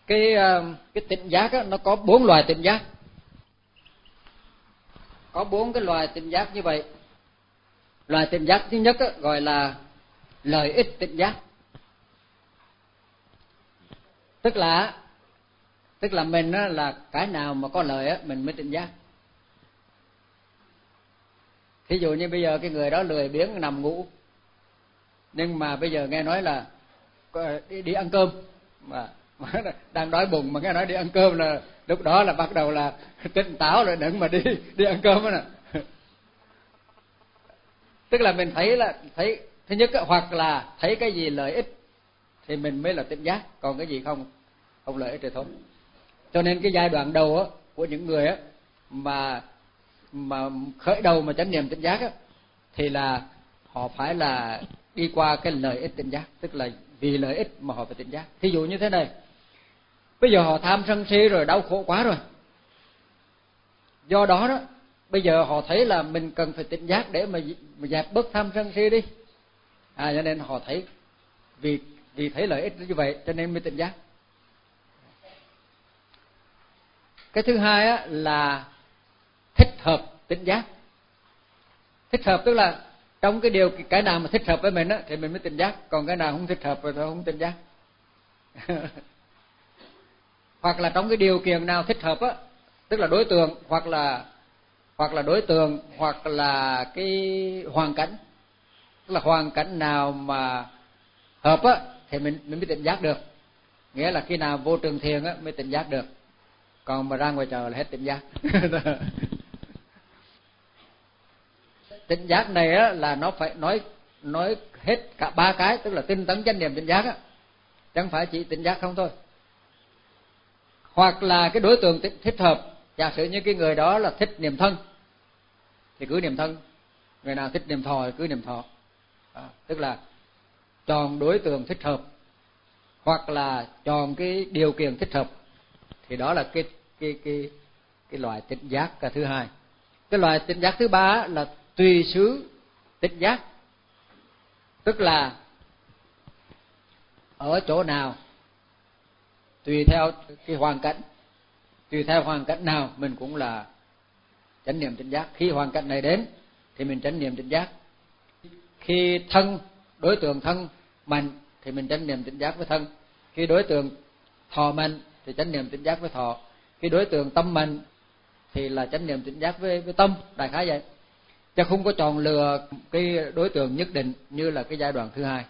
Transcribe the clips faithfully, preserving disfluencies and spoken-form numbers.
cái cái tỉnh giác á, nó có bốn loài tỉnh giác, có bốn cái loài tỉnh giác như vậy. Loài tỉnh giác thứ nhất á, gọi là lợi ích tỉnh giác, tức là tức là mình á, là cái nào mà có lợi á mình mới tỉnh giác. Thí dụ như bây giờ cái người đó lười biếng nằm ngủ, nhưng mà bây giờ nghe nói là đi, đi ăn cơm, mà, mà đang đói bụng mà nghe nói đi ăn cơm là lúc đó là bắt đầu là tỉnh táo rồi, đừng mà đi đi ăn cơm đó nè. Tức là mình thấy là thấy thứ nhất á, hoặc là thấy cái gì lợi ích thì mình mới là tỉnh giác, còn cái gì không không lợi ích thì thôi. Cho nên cái giai đoạn đầu á, của những người á, mà mà khởi đầu mà chánh niệm tỉnh giác á, thì là họ phải là đi qua cái lợi ích tỉnh giác, tức là vì lợi ích mà họ phải tỉnh giác. Thí dụ như thế này, bây giờ họ tham sân si rồi, đau khổ quá rồi, do đó đó bây giờ họ thấy là mình cần phải tỉnh giác để mà, mà dẹp bớt tham sân si đi, à cho nên họ thấy vì vì thấy lợi ích như vậy cho nên mới tỉnh giác. Cái thứ hai á, là thích hợp tỉnh giác. Thích hợp tức là trong cái điều cái nào mà thích hợp với mình á thì mình mới tỉnh giác, còn cái nào không thích hợp rồi thôi không tỉnh giác. Hoặc là trong cái điều kiện nào thích hợp á, tức là đối tượng hoặc là hoặc là đối tượng hoặc là cái hoàn cảnh, tức là hoàn cảnh nào mà hợp á thì mình mình mới tỉnh giác được. Nghĩa là khi nào vô trường thiền á mới tỉnh giác được, còn mà ra ngoài trời là hết tỉnh giác. Tỉnh giác này á là nó phải nói nói hết cả ba cái, tức là tinh tấn chánh niệm tỉnh giác á, chẳng phải chỉ tỉnh giác không thôi. Hoặc là cái đối tượng thích hợp, giả sử như cái người đó là thích niệm thân thì cứ niệm thân, người nào thích niệm thọ thì cứ niệm thọ, à, tức là chọn đối tượng thích hợp hoặc là chọn cái điều kiện thích hợp, thì đó là cái cái cái cái loại tỉnh giác cả thứ hai. Cái loại tỉnh giác thứ ba là tùy xứ tỉnh giác, tức là ở chỗ nào tùy theo cái hoàn cảnh, tùy theo hoàn cảnh nào mình cũng là chánh niệm tỉnh giác. Khi hoàn cảnh này đến thì mình chánh niệm tỉnh giác, khi thân đối tượng thân mạnh thì mình chánh niệm tỉnh giác với thân, khi đối tượng thọ mạnh thì chánh niệm tỉnh giác với thọ, khi đối tượng tâm mạnh thì là chánh niệm tỉnh giác với với tâm, đại khái vậy. Chứ không có chọn lựa cái đối tượng nhất định như là cái giai đoạn thứ hai.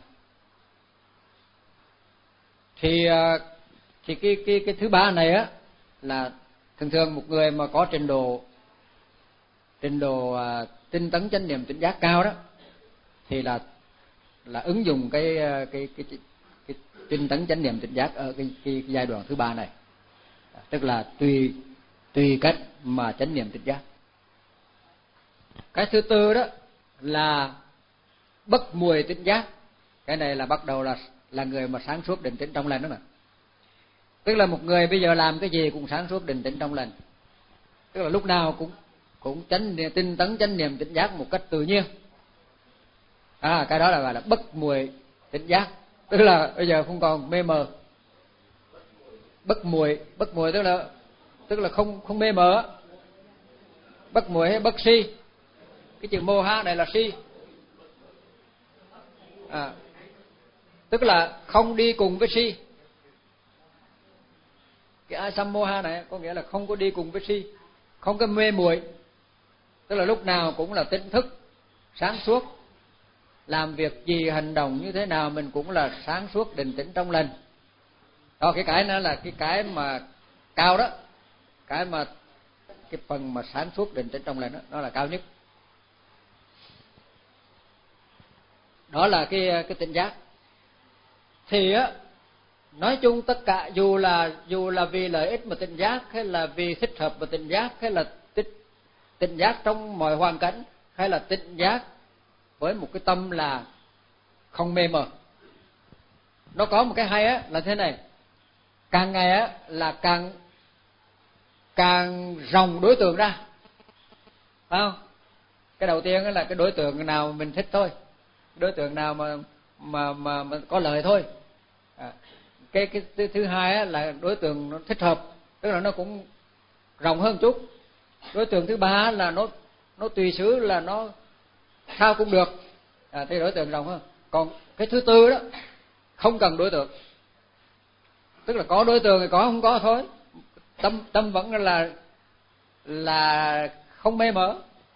Thì thì cái cái cái thứ ba này á là thường thường một người mà có trình độ trình độ à, tinh tấn chánh niệm tỉnh giác cao đó thì là là ứng dụng cái cái cái cái, cái tinh tấn chánh niệm tỉnh giác ở cái, cái, cái giai đoạn thứ ba này, tức là tùy tùy cách mà chánh niệm tỉnh giác. Cái thứ tư đó là bất muội tỉnh giác. Cái này là bắt đầu là là người mà sáng suốt định tĩnh trong lành đó mà. Tức là một người bây giờ làm cái gì cũng sáng suốt định tĩnh trong lành, tức là lúc nào cũng cũng chánh tinh tấn chánh niệm tỉnh giác một cách tự nhiên. À cái đó là gọi là bất muội tỉnh giác, tức là bây giờ không còn mê mờ. Bất muội, bất muội tức là tức là không không mê mờ. Bất muội hay bất si, cái chữ mô ha này là si, à, tức là không đi cùng với si. Cái asammoha này có nghĩa là không có đi cùng với si, không có mê muội, tức là lúc nào cũng là tỉnh thức, sáng suốt, làm việc gì hành động như thế nào mình cũng là sáng suốt định tĩnh trong lành. Đó, cái cái đó là cái cái mà cao đó, cái mà cái phần mà sáng suốt định tĩnh trong lành đó, nó là cao nhất. Đó là cái cái tỉnh giác. Thì á nói chung tất cả dù là dù là vì lợi ích mà tỉnh giác, hay là vì thích hợp mà tỉnh giác, hay là tích tỉnh giác trong mọi hoàn cảnh, hay là tỉnh giác với một cái tâm là không mê mờ, nó có một cái hay á là thế này: càng ngày á là càng càng rộng đối tượng ra, phải không? Cái đầu tiên là cái đối tượng nào mình thích thôi, đối tượng nào mà mà mà, mà có lợi thôi, à, cái cái thứ, thứ hai á, là đối tượng nó thích hợp, tức là nó cũng rộng hơn chút. Đối tượng thứ ba là nó nó tùy xứ, là nó sao cũng được, à, thì đối tượng rộng hơn. Còn cái thứ tư đó không cần đối tượng, tức là có đối tượng thì có, không có thôi, tâm tâm vẫn là là không mê mỡ.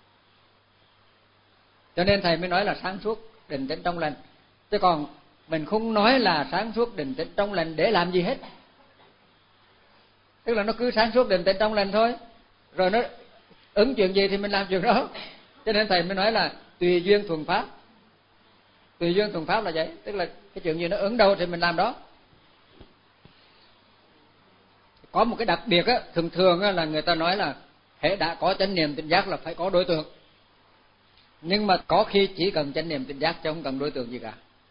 Cho nên thầy mới nói là sáng suốt định tĩnh trong lành. Chứ còn mình không nói là sáng suốt định tĩnh trong lành để làm gì hết, tức là nó cứ sáng suốt định tĩnh trong lành thôi, rồi nó ứng chuyện gì thì mình làm chuyện đó. Cho nên thầy mới nói là tùy duyên thuận pháp. Tùy duyên thuận pháp là vậy, tức là cái chuyện gì nó ứng đâu thì mình làm đó. Có một cái đặc biệt á, thường thường á, là người ta nói là hễ đã có chánh niệm tỉnh giác là phải có đối tượng. Nhưng mà có khi chỉ cần chánh niệm tỉnh giác chứ không cần đối tượng gì cả.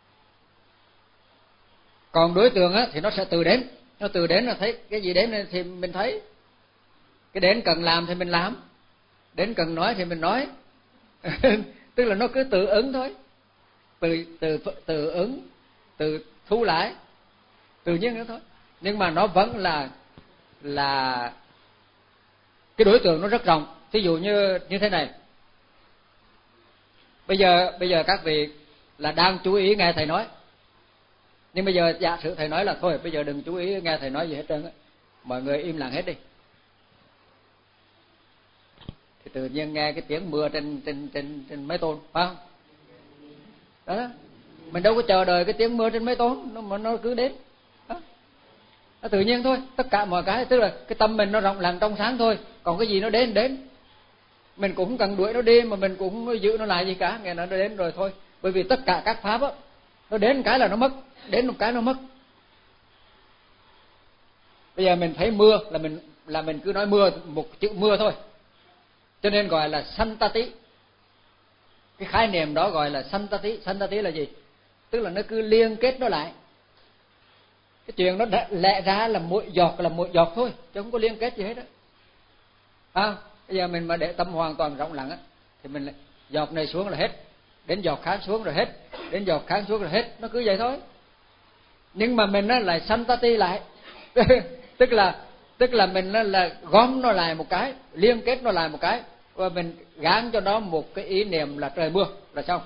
Còn đối tượng á thì nó sẽ từ đến, nó từ đến là thấy cái gì đến thì mình thấy, cái đến cần làm thì mình làm, đến cần nói thì mình nói. Tức là nó cứ tự ứng thôi, từ từ tự ứng, từ thu lại, tự nhiên nữa thôi. Nhưng mà nó vẫn là là cái đối tượng nó rất rộng. Ví dụ như như thế này, bây giờ bây giờ các vị là đang chú ý nghe thầy nói, nhưng bây giờ giả sử thầy nói là thôi bây giờ đừng chú ý nghe thầy nói gì hết trơn á, mọi người im lặng hết đi, thì tự nhiên nghe cái tiếng mưa trên trên trên trên mái tôn, phải không? Đó, đó. Mình đâu có chờ đợi cái tiếng mưa trên mái tôn, nó mà nó cứ đến. Đó. Nó tự nhiên thôi, tất cả mọi cái, tức là cái tâm mình nó rộng lặng trong sáng thôi, còn cái gì nó đến đến. Mình cũng không cần đuổi nó đi, mà mình cũng không giữ nó lại gì cả, nghe nó đến rồi thôi. Bởi vì tất cả các pháp á, nó đến một cái là nó mất, đến một cái nó mất. Bây giờ mình thấy mưa là mình là mình cứ nói mưa, một chữ mưa thôi, cho nên gọi là santati. Cái khái niệm đó gọi là santati. Santati là gì? Tức là nó cứ liên kết nó lại. Cái chuyện nó lẽ ra là mỗi giọt là mỗi giọt thôi, chứ không có liên kết gì hết á. À, bây giờ mình mà để tâm hoàn toàn rộng lặng á, thì mình lại giọt này xuống là hết, đến giọt khác xuống rồi hết, đến giọt khác xuống rồi hết, nó cứ vậy thôi. Nhưng mà mình á lại santati lại. tức là tức là mình á là gom nó lại một cái, liên kết nó lại một cái, và mình gán cho nó một cái ý niệm là trời mưa là xong.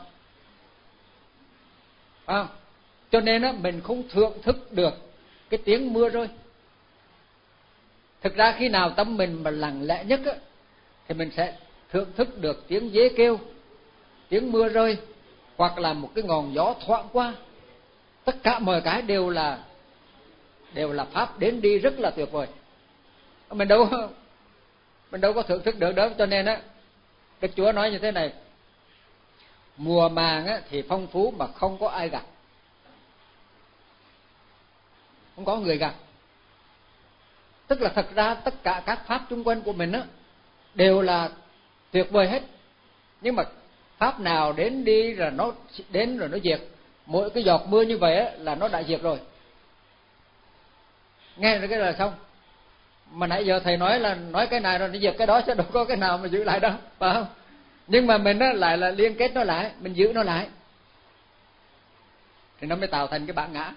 À, cho nên á mình không thưởng thức được cái tiếng mưa rơi. Thực ra khi nào tâm mình mà lặng lẽ nhất á, thì mình sẽ thưởng thức được tiếng dế kêu, tiếng mưa rơi, hoặc là một cái ngọn gió thoảng qua. Tất cả mọi cái đều là đều là pháp đến đi rất là tuyệt vời. Mình đâu mình đâu có thưởng thức được đó. Cho nên á, Đức Chúa nói như thế này: mùa màng á thì phong phú mà không có ai gặt, không có người gặt. Tức là thật ra tất cả các pháp xung quanh của mình á đều là tuyệt vời hết, nhưng mà pháp nào đến đi rồi nó đến rồi nó diệt. Mỗi cái giọt mưa như vậy á là nó đã diệt rồi. Nghe rồi cái là xong. Mà nãy giờ thầy nói là nói cái này rồi nó diệt cái đó, chứ đâu có cái nào mà giữ lại đâu, phải không? Nhưng mà mình á lại là liên kết nó lại, mình giữ nó lại, thì nó mới tạo thành cái bản ngã.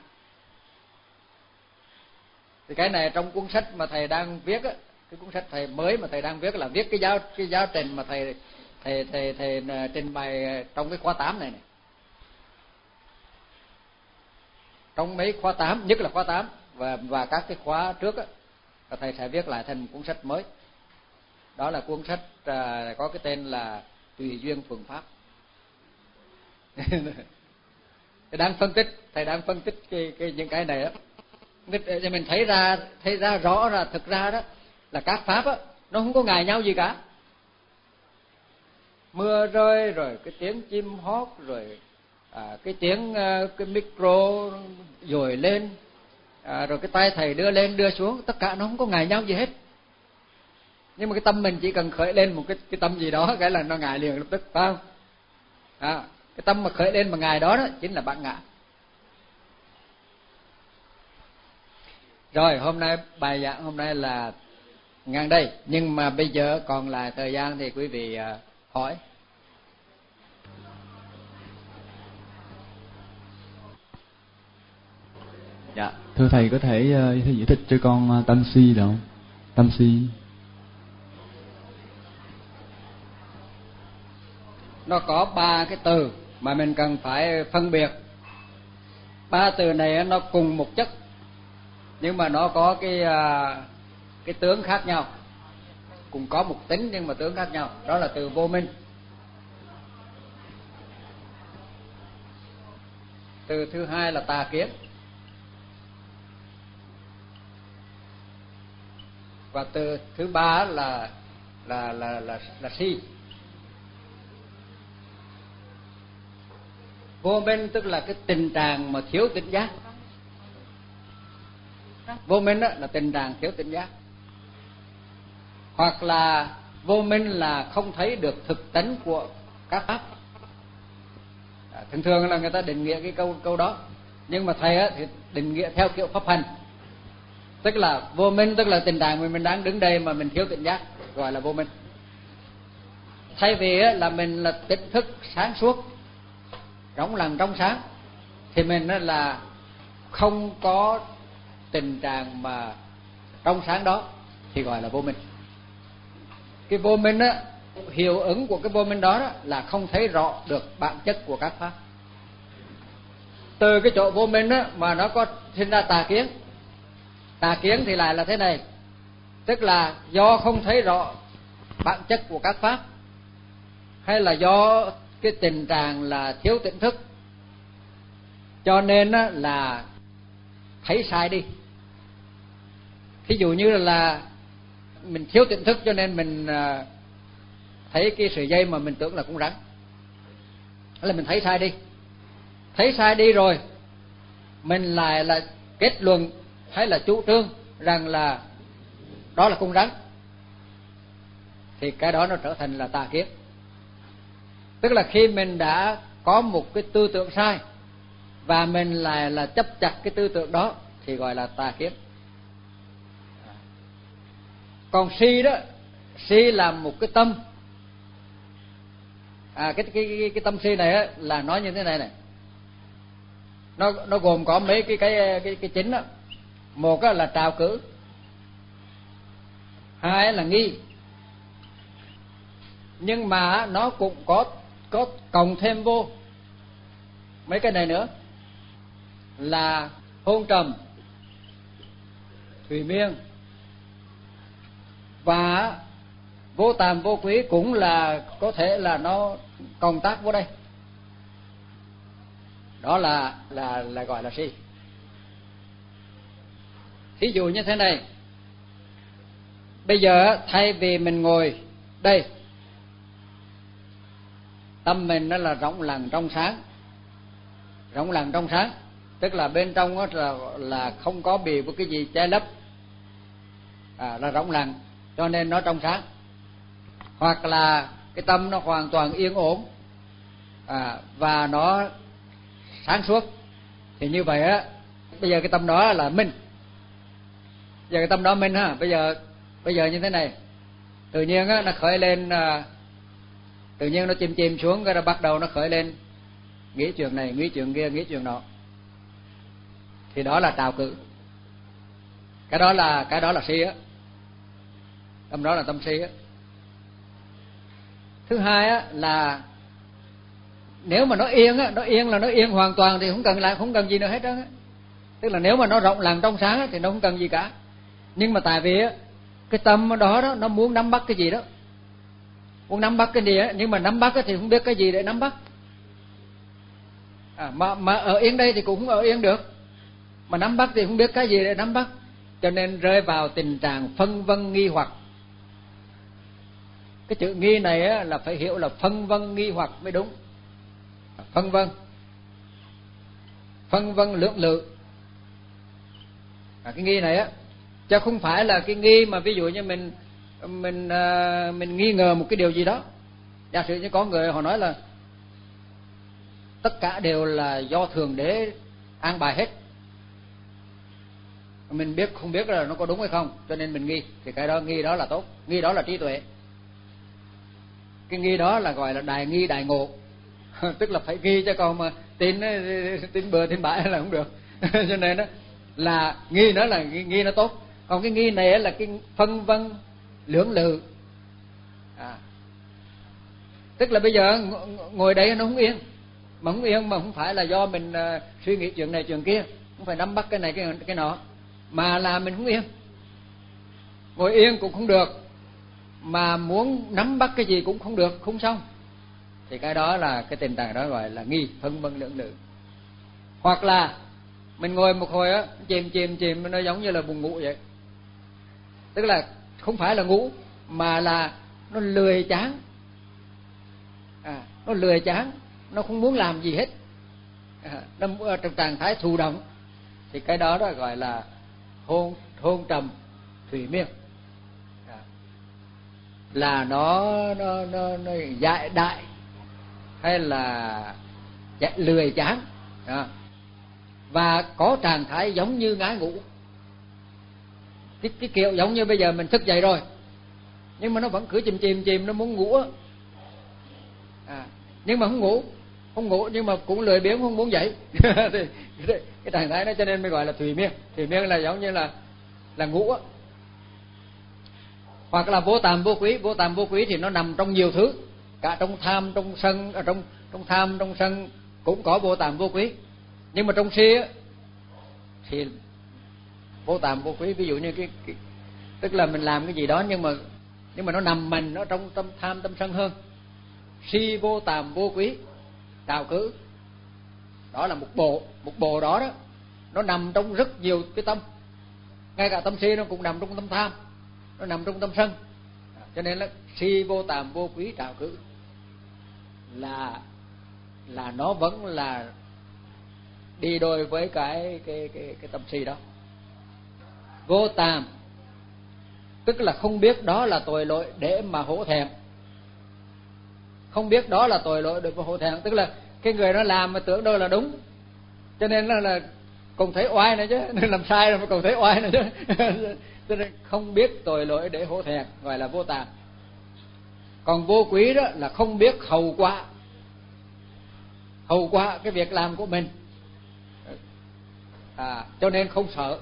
Thì cái này trong cuốn sách mà thầy đang viết á, cái cuốn sách thầy mới mà thầy đang viết là viết cái giáo cái giáo trình mà thầy thầy thầy thầy, thầy trình bày trong cái khóa tám này này. Trong mấy khóa tám, nhất là khóa tám và và các cái khóa trước á, và thầy sẽ viết lại thành cuốn sách mới. Đó là cuốn sách à, có cái tên là Tùy duyên phương pháp. Thầy đang phân tích, thầy đang phân tích cái, cái những cái này á, để cho mình thấy ra thấy ra rõ là thực ra đó là các pháp á nó không có ngại nhau gì cả. Mưa rơi rồi cái tiếng chim hót rồi à, cái tiếng cái micro dồi lên à, rồi cái tay thầy đưa lên đưa xuống, tất cả nó không có ngại nhau gì hết. Nhưng mà cái tâm mình chỉ cần khởi lên một cái cái tâm gì đó cái là nó ngại liền lập tức, phải không? À, cái tâm mà khởi lên mà ngại đó đó chính là bản ngã. Rồi hôm nay bài giảng hôm nay là ngang đây, nhưng mà bây giờ còn lại thời gian thì quý vị uh, hỏi. Dạ, thưa thầy có thể uh, giải thích cho con uh, tâm si được không? Tâm si. Nó có ba cái từ mà mình cần phải phân biệt. Ba từ này nó cùng một chất nhưng mà nó có cái cái tướng khác nhau, cùng có một tính nhưng mà tướng khác nhau. Đó là từ vô minh. Từ thứ hai là tà kiến. Và từ thứ ba là là là là là si. Vô minh tức là cái tình trạng mà thiếu tỉnh giác. Vô minh đó là tình trạng thiếu tỉnh giác. Hoặc là vô minh là không thấy được thực tánh của các pháp. À, thường thường là người ta định nghĩa cái câu câu đó, nhưng mà thầy á, thì định nghĩa theo kiểu pháp hành. Tức là vô minh tức là tình trạng mà mình đang đứng đây mà mình thiếu tỉnh giác, gọi là vô minh. Thay vì á, là mình là tỉnh thức sáng suốt, rỗng lặng trong sáng, thì mình á, là không có tình trạng mà trong sáng đó thì gọi là vô minh. Cái vô minh á, hiệu ứng của cái vô minh đó, đó là không thấy rõ được bản chất của các pháp. Từ cái chỗ vô minh á, mà nó có sinh ra tà kiến. Tà kiến thì lại là thế này, tức là do không thấy rõ bản chất của các pháp, hay là do cái tình trạng là thiếu tỉnh thức, cho nên á, là thấy sai đi. Thí dụ như là mình thiếu tỉnh thức cho nên mình thấy cái sợi dây mà mình tưởng là con rắn, đó là mình thấy sai đi. Thấy sai đi rồi mình lại là kết luận hay là chủ trương rằng là đó là con rắn, thì cái đó nó trở thành là tà kiến. Tức là khi mình đã có một cái tư tưởng sai và mình lại là chấp chặt cái tư tưởng đó thì gọi là tà kiến. Còn si đó, si là một cái tâm. À, cái, cái cái cái tâm si này á, là nói như thế này này. Nó nó gồm có mấy cái cái cái cái chính đó. Một á, là trào cử, hai là nghi, nhưng mà nó cũng có có cộng thêm vô mấy cái này nữa là hôn trầm, thủy miên và vô tàm vô quý, cũng là có thể là nó cộng tác vô đây. Đó là là là gọi là si. Thí dụ như thế này, bây giờ thay vì mình ngồi đây, tâm mình nó là rỗng lặng trong sáng. Rỗng lặng trong sáng tức là bên trong đó là là không có bị một cái gì che lấp, à, là rỗng lặng cho nên nó trong sáng. Hoặc là cái tâm nó hoàn toàn yên ổn, à, và nó sáng suốt, thì như vậy á, bây giờ cái tâm đó là minh. Giờ cái tâm đó minh ha. Bây giờ bây giờ như thế này, tự nhiên á nó khởi lên, à, tự nhiên nó chìm chìm xuống, cái nó bắt đầu nó khởi lên nghĩ chuyện này, nghĩ chuyện kia, nghĩ chuyện nọ, thì đó là trào cử. Cái đó là cái đó là si á. Tâm đó là tâm si á. Thứ hai á là nếu mà nó yên á, nó yên là nó yên hoàn toàn thì không cần lại không cần gì nữa hết á. Tức là nếu mà nó rộng lặng trong sáng á, thì nó không cần gì cả. Nhưng mà tại vì á, cái tâm đó đó nó muốn nắm bắt cái gì đó, muốn nắm bắt cái gì á, nhưng mà nắm bắt thì không biết cái gì để nắm bắt. À, mà mà ở yên đây thì cũng không ở yên được, mà nắm bắt thì không biết cái gì để nắm bắt, cho nên rơi vào tình trạng phân vân nghi hoặc. Cái chữ nghi này á, là phải hiểu là phân vân nghi hoặc mới đúng. Phân vân, phân vân lưỡng lự, à, cái nghi này á, chứ không phải là cái nghi mà ví dụ như mình mình uh, mình nghi ngờ một cái điều gì đó. Giả sử như có người họ nói là tất cả đều là do Thượng Đế an bài hết, mình biết không biết là nó có đúng hay không, cho nên mình nghi, thì cái đó nghi đó là tốt, nghi đó là trí tuệ. Cái nghi đó là gọi là đại nghi đại ngộ. Tức là phải nghi, chứ còn mà tin tin bừa tin bãi là không được. Cho nên đó, là nghi nó là nghi, nghi nó tốt. Còn cái nghi này là cái phân vân lưỡng lự. À, tức là bây giờ ngồi đây nó không yên, mà không yên mà không phải là do mình uh, suy nghĩ chuyện này chuyện kia, không phải nắm bắt cái này cái cái nọ, mà là mình không yên. Ngồi yên cũng không được, mà muốn nắm bắt cái gì cũng không được, không xong. Thì cái đó là cái tình trạng đó gọi là nghi, phân vân lưỡng lự. Hoặc là mình ngồi một hồi á, chìm chìm chìm nó giống như là buồn ngủ vậy. Tức là không phải là ngủ, mà là nó lười chán. À, nó lười chán, nó không muốn làm gì hết. À, nó ở trong trạng thái thụ động. Thì cái đó đó gọi là hôn hôn trầm thủy miên. À, là nó nó nó, nó dại đại hay là lười chán. À, và có trạng thái giống như ngái ngủ. Cái, cái kiểu giống như bây giờ mình thức dậy rồi, nhưng mà nó vẫn cứ chìm chìm chìm, nó muốn ngủ. À, nhưng mà không ngủ, không ngủ nhưng mà cũng lười biếng, không muốn dậy. Thì cái trạng thái đó cho nên mới gọi là thủy miên. Thủy miên là giống như là là ngủ. Hoặc là vô tàm vô quý. Vô tàm vô quý thì nó nằm trong nhiều thứ, cả trong tham, trong sân, ở trong trong tham, trong sân cũng có vô tàm vô quý. Nhưng mà trong si á, thì vô tàm vô quý. Ví dụ như cái, cái tức là mình làm cái gì đó nhưng mà nhưng mà nó nằm mình nó trong tâm tham tâm sân hơn. Si vô tàm vô quý trào cử, đó là một bộ. Một bộ đó đó nó nằm trong rất nhiều cái tâm. Ngay cả tâm si nó cũng nằm trong tâm tham, nó nằm trong tâm sân. Cho nên là si vô tàm vô quý trào cử là là nó vẫn là đi đôi với cái cái cái cái tâm si đó. Vô tàm tức là không biết đó là tội lỗi để mà hổ thẹn. Không biết đó là tội lỗi để mà hổ thẹn, tức là cái người nó làm mà tưởng đâu là đúng, cho nên là, là còn thấy oai nữa chứ, nên làm sai rồi mà còn thấy oai nữa chứ. Cho nên không biết tội lỗi để hổ thẹn gọi là vô tàm. Còn vô quý đó là không biết hậu quả, hậu quả cái việc làm của mình. À, cho nên không sợ.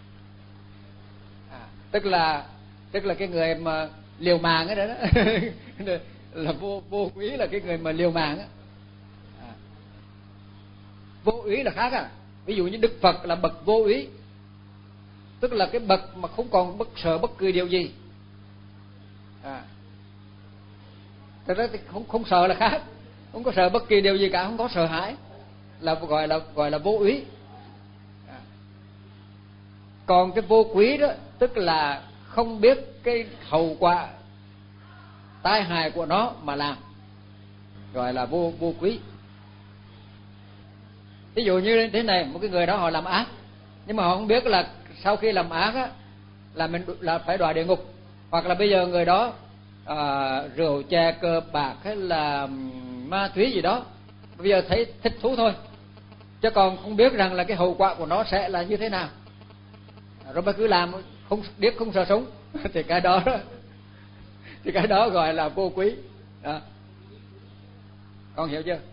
À, tức là tức là cái người mà liều mạng ấy đó, đó là vô vô quý là cái người mà liều mạng á. À, vô úy là khác à. Ví dụ như Đức Phật là bậc vô úy, tức là cái bậc mà không còn bất sợ bất cứ điều gì. À, thật ra thì không không sợ là khác, không có sợ bất kỳ điều gì cả, không có sợ hãi, là gọi là gọi là vô úy. À, còn cái vô quý đó tức là không biết cái hậu quả tai hại của nó mà làm, gọi là vô vô quý. Ví dụ như thế này, một cái người đó họ làm ác, nhưng mà họ không biết là sau khi làm ác á, là mình là phải đọa địa ngục. Hoặc là bây giờ người đó à, rượu chè cờ bạc hay là ma túy gì đó, bây giờ thấy thích thú thôi, chứ còn không biết rằng là cái hậu quả của nó sẽ là như thế nào, rồi mới cứ làm không biết không sợ súng. Thì cái đó thì cái đó gọi là vô quý đó. Con hiểu chưa?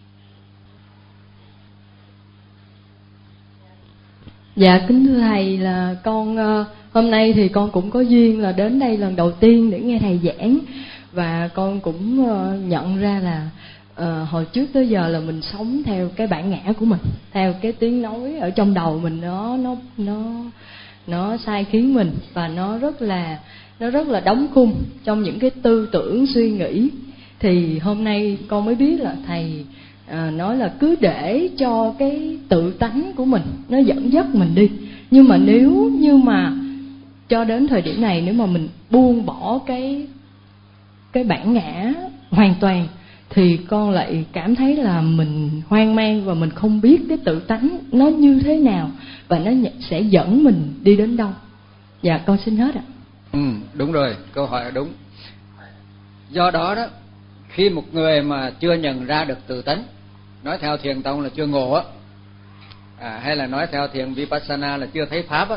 Dạ kính thưa thầy, là con hôm nay thì con cũng có duyên là đến đây lần đầu tiên để nghe thầy giảng, và con cũng nhận ra là uh, hồi trước tới giờ là mình sống theo cái bản ngã của mình, theo cái tiếng nói ở trong đầu mình, nó nó nó nó sai khiến mình, và nó rất là nó rất là đóng khung trong những cái tư tưởng suy nghĩ. Thì hôm nay con mới biết là thầy à, nói là cứ để cho cái tự tánh của mình nó dẫn dắt mình đi. Nhưng mà nếu như mà cho đến thời điểm này, nếu mà mình buông bỏ cái cái bản ngã hoàn toàn, thì con lại cảm thấy là mình hoang mang và mình không biết cái tự tánh nó như thế nào và nó sẽ dẫn mình đi đến đâu. Dạ con xin hết ạ. Ừ, đúng rồi, câu hỏi là đúng. Do đó đó, khi một người mà chưa nhận ra được tự tánh, nói theo thiền tông là chưa ngộ á, à, hay là nói theo thiền Vipassana là chưa thấy pháp á,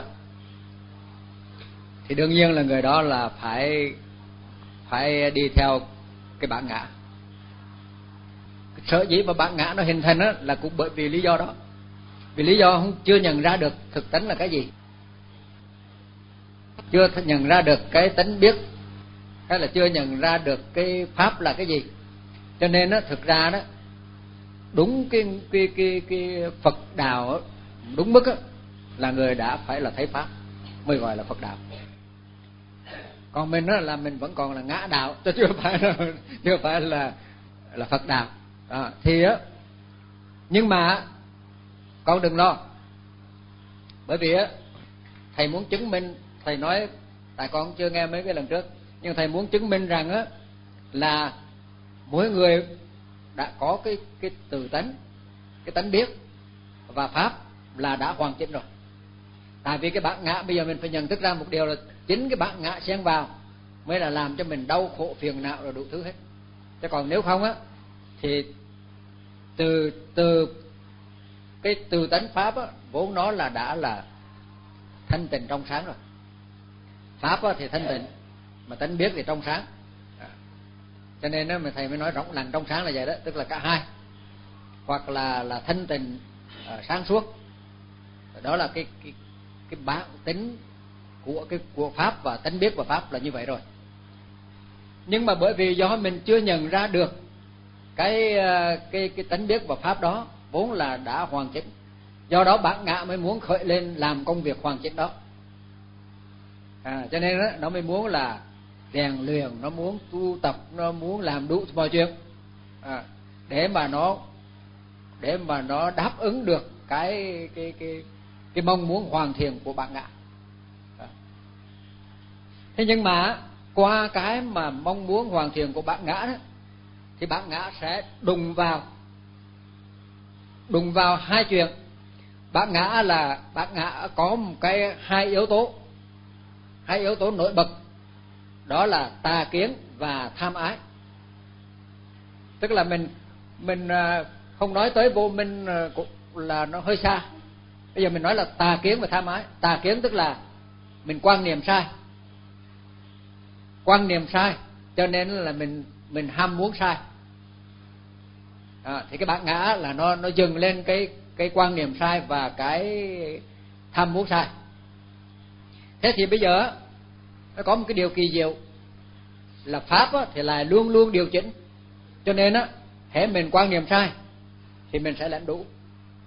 thì đương nhiên là người đó là phải phải đi theo cái bản ngã. Sở dĩ mà bản ngã nó hình thành á là cũng bởi vì lý do đó. Vì lý do không chưa nhận ra được thực tánh là cái gì, chưa nhận ra được cái tánh biết, hay là chưa nhận ra được cái pháp là cái gì. Cho nên đó, thực ra đó, đúng cái cái cái cái Phật đạo đó, đúng mức đó, là người đã phải là thấy pháp mới gọi là Phật đạo. Còn mình đó là mình vẫn còn là ngã đạo, chứ chưa phải là chưa phải là là Phật đạo. Đó, thì á, nhưng mà con đừng lo, bởi vì á thầy muốn chứng minh, thầy nói tại con chưa nghe mấy cái lần trước, nhưng thầy muốn chứng minh rằng á là mỗi người đã có cái cái tự tánh, cái tánh biết và pháp là đã hoàn chỉnh rồi. Tại vì cái bản ngã bây giờ mình phải nhận thức ra một điều là chính cái bản ngã xen vào mới là làm cho mình đau khổ phiền não rồi đủ thứ hết. Chứ còn nếu không á thì từ từ cái từ tánh pháp á vốn nó là đã là thanh tịnh trong sáng rồi. Pháp á thì thanh tịnh, mà tánh biết thì trong sáng. À, cho nên đó mà thầy mới nói rộng lặng trong sáng là vậy đó, tức là cả hai, hoặc là là thanh tịnh à, sáng suốt. Đó là cái cái cái bản tính của cái của pháp, và tánh biết và pháp là như vậy rồi. Nhưng mà bởi vì do mình chưa nhận ra được cái cái cái tánh biết và pháp đó vốn là đã hoàn chỉnh, do đó bản ngã mới muốn khởi lên làm công việc hoàn chỉnh đó. À, cho nên đó, nó mới muốn là rèn luyện, nó muốn tu tập, nó muốn làm đủ mọi chuyện à, để mà nó để mà nó đáp ứng được cái cái cái cái mong muốn hoàn thiện của bản ngã. À. Thế nhưng mà qua cái mà mong muốn hoàn thiện của bản ngã đó, thì bản ngã sẽ đụng vào đụng vào hai chuyện. Bản ngã là bản ngã có một cái hai yếu tố, hai yếu tố nổi bật, đó là tà kiến và tham ái. Tức là mình mình không nói tới vô minh là nó hơi xa. Bây giờ mình nói là tà kiến và tham ái. Tà kiến tức là mình quan niệm sai, quan niệm sai, cho nên là mình mình ham muốn sai. À, thì cái bản ngã là nó nó dừng lên cái cái quan niệm sai và cái tham muốn sai. Thế thì bây giờ nó có một cái điều kỳ diệu là pháp á, thì là luôn luôn điều chỉnh. Cho nên á, hễ mình quan niệm sai thì mình sẽ lãnh đủ.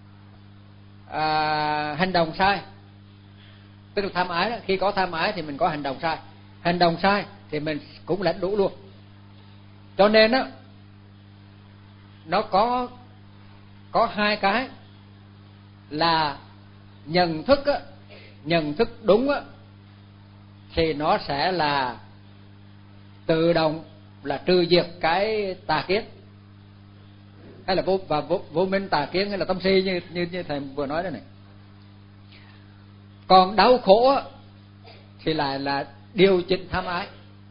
À, hành động sai tức là tham ái đó. Khi có tham ái thì mình có hành động sai, hành động sai thì mình cũng lãnh đủ luôn. Cho nên á, nó có có hai cái là nhận thức á, nhận thức đúng á, thì nó sẽ là tự động là trừ diệt cái tà kiến, hay là vô và vô, vô minh tà kiến, hay là tâm si như như như thầy vừa nói đó này. Còn đau khổ á, thì lại là điều chỉnh tham ái.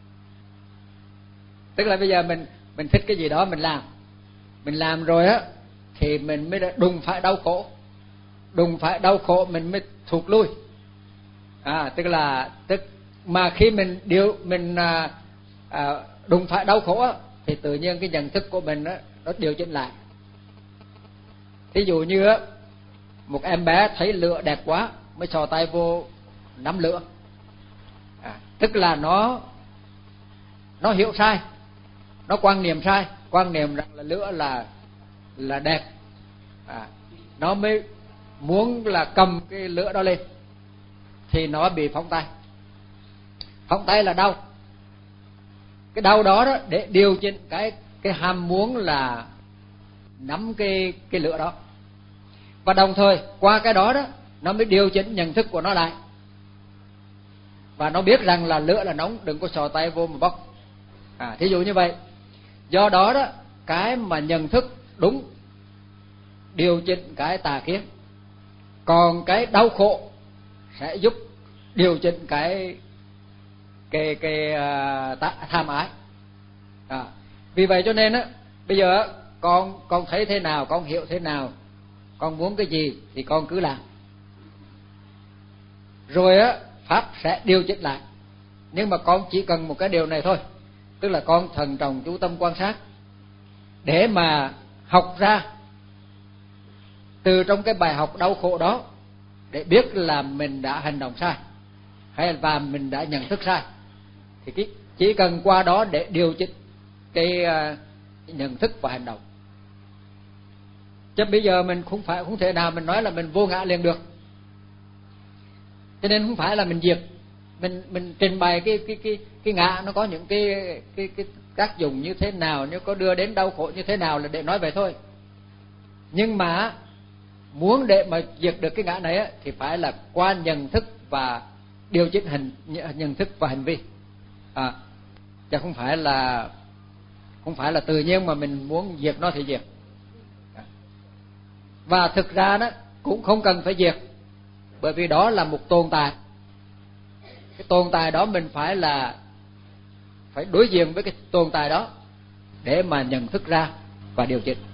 Tức là bây giờ mình mình thích cái gì đó mình làm, mình làm rồi á thì mình mới đùng phải đau khổ, đùng phải đau khổ mình mới thụt lui. À, tức là tức mà khi mình điều mình à, à, đùng phải đau khổ á, thì tự nhiên cái nhận thức của mình á nó điều chỉnh lại. Ví dụ như á, một em bé thấy lửa đẹp quá mới chò tay vô nắm lửa. À, tức là nó nó hiểu sai, nó quan niệm sai, quan niệm rằng là lửa là là đẹp. À, nó mới muốn là cầm cái lửa đó lên thì nó bị phóng tay. Phóng tay là đau. Cái đau đó đó để điều chỉnh cái cái ham muốn là nắm cái cái lửa đó. Và đồng thời qua cái đó đó nó mới điều chỉnh nhận thức của nó lại, và nó biết rằng là lửa là nóng, đừng có sò tay vô mà bốc. À, thí dụ như vậy. Do đó đó, cái mà nhận thức đúng điều chỉnh cái tà kiến, còn cái đau khổ sẽ giúp điều chỉnh cái cái cái uh, tham ái. À, vì vậy cho nên á, bây giờ con con thấy thế nào, con hiểu thế nào, con muốn cái gì thì con cứ làm, rồi á pháp sẽ điều chỉnh lại. Nhưng mà con chỉ cần một cái điều này thôi, tức là con thận trọng chú tâm quan sát để mà học ra từ trong cái bài học đau khổ đó để biết là mình đã hành động sai hay và mình đã nhận thức sai, thì cái chỉ cần qua đó để điều chỉnh cái nhận thức và hành động. Chứ bây giờ mình không phải không thể nào mình nói là mình vô ngã liền được. Cho nên không phải là mình diệt, mình mình trình bày cái cái cái cái ngã nó có những cái cái cái tác dụng như thế nào, nếu có đưa đến đau khổ như thế nào là để nói vậy thôi. Nhưng mà muốn để mà diệt được cái ngã này á, thì phải là qua nhận thức và điều chỉnh hành nhận thức và hành vi, à, chứ không phải là không phải là tự nhiên mà mình muốn diệt nó thì diệt. Và thực ra đó cũng không cần phải diệt, bởi vì đó là một tồn tại. Cái tồn tại đó mình phải là phải đối diện với cái tồn tại đó để mà nhận thức ra và điều chỉnh.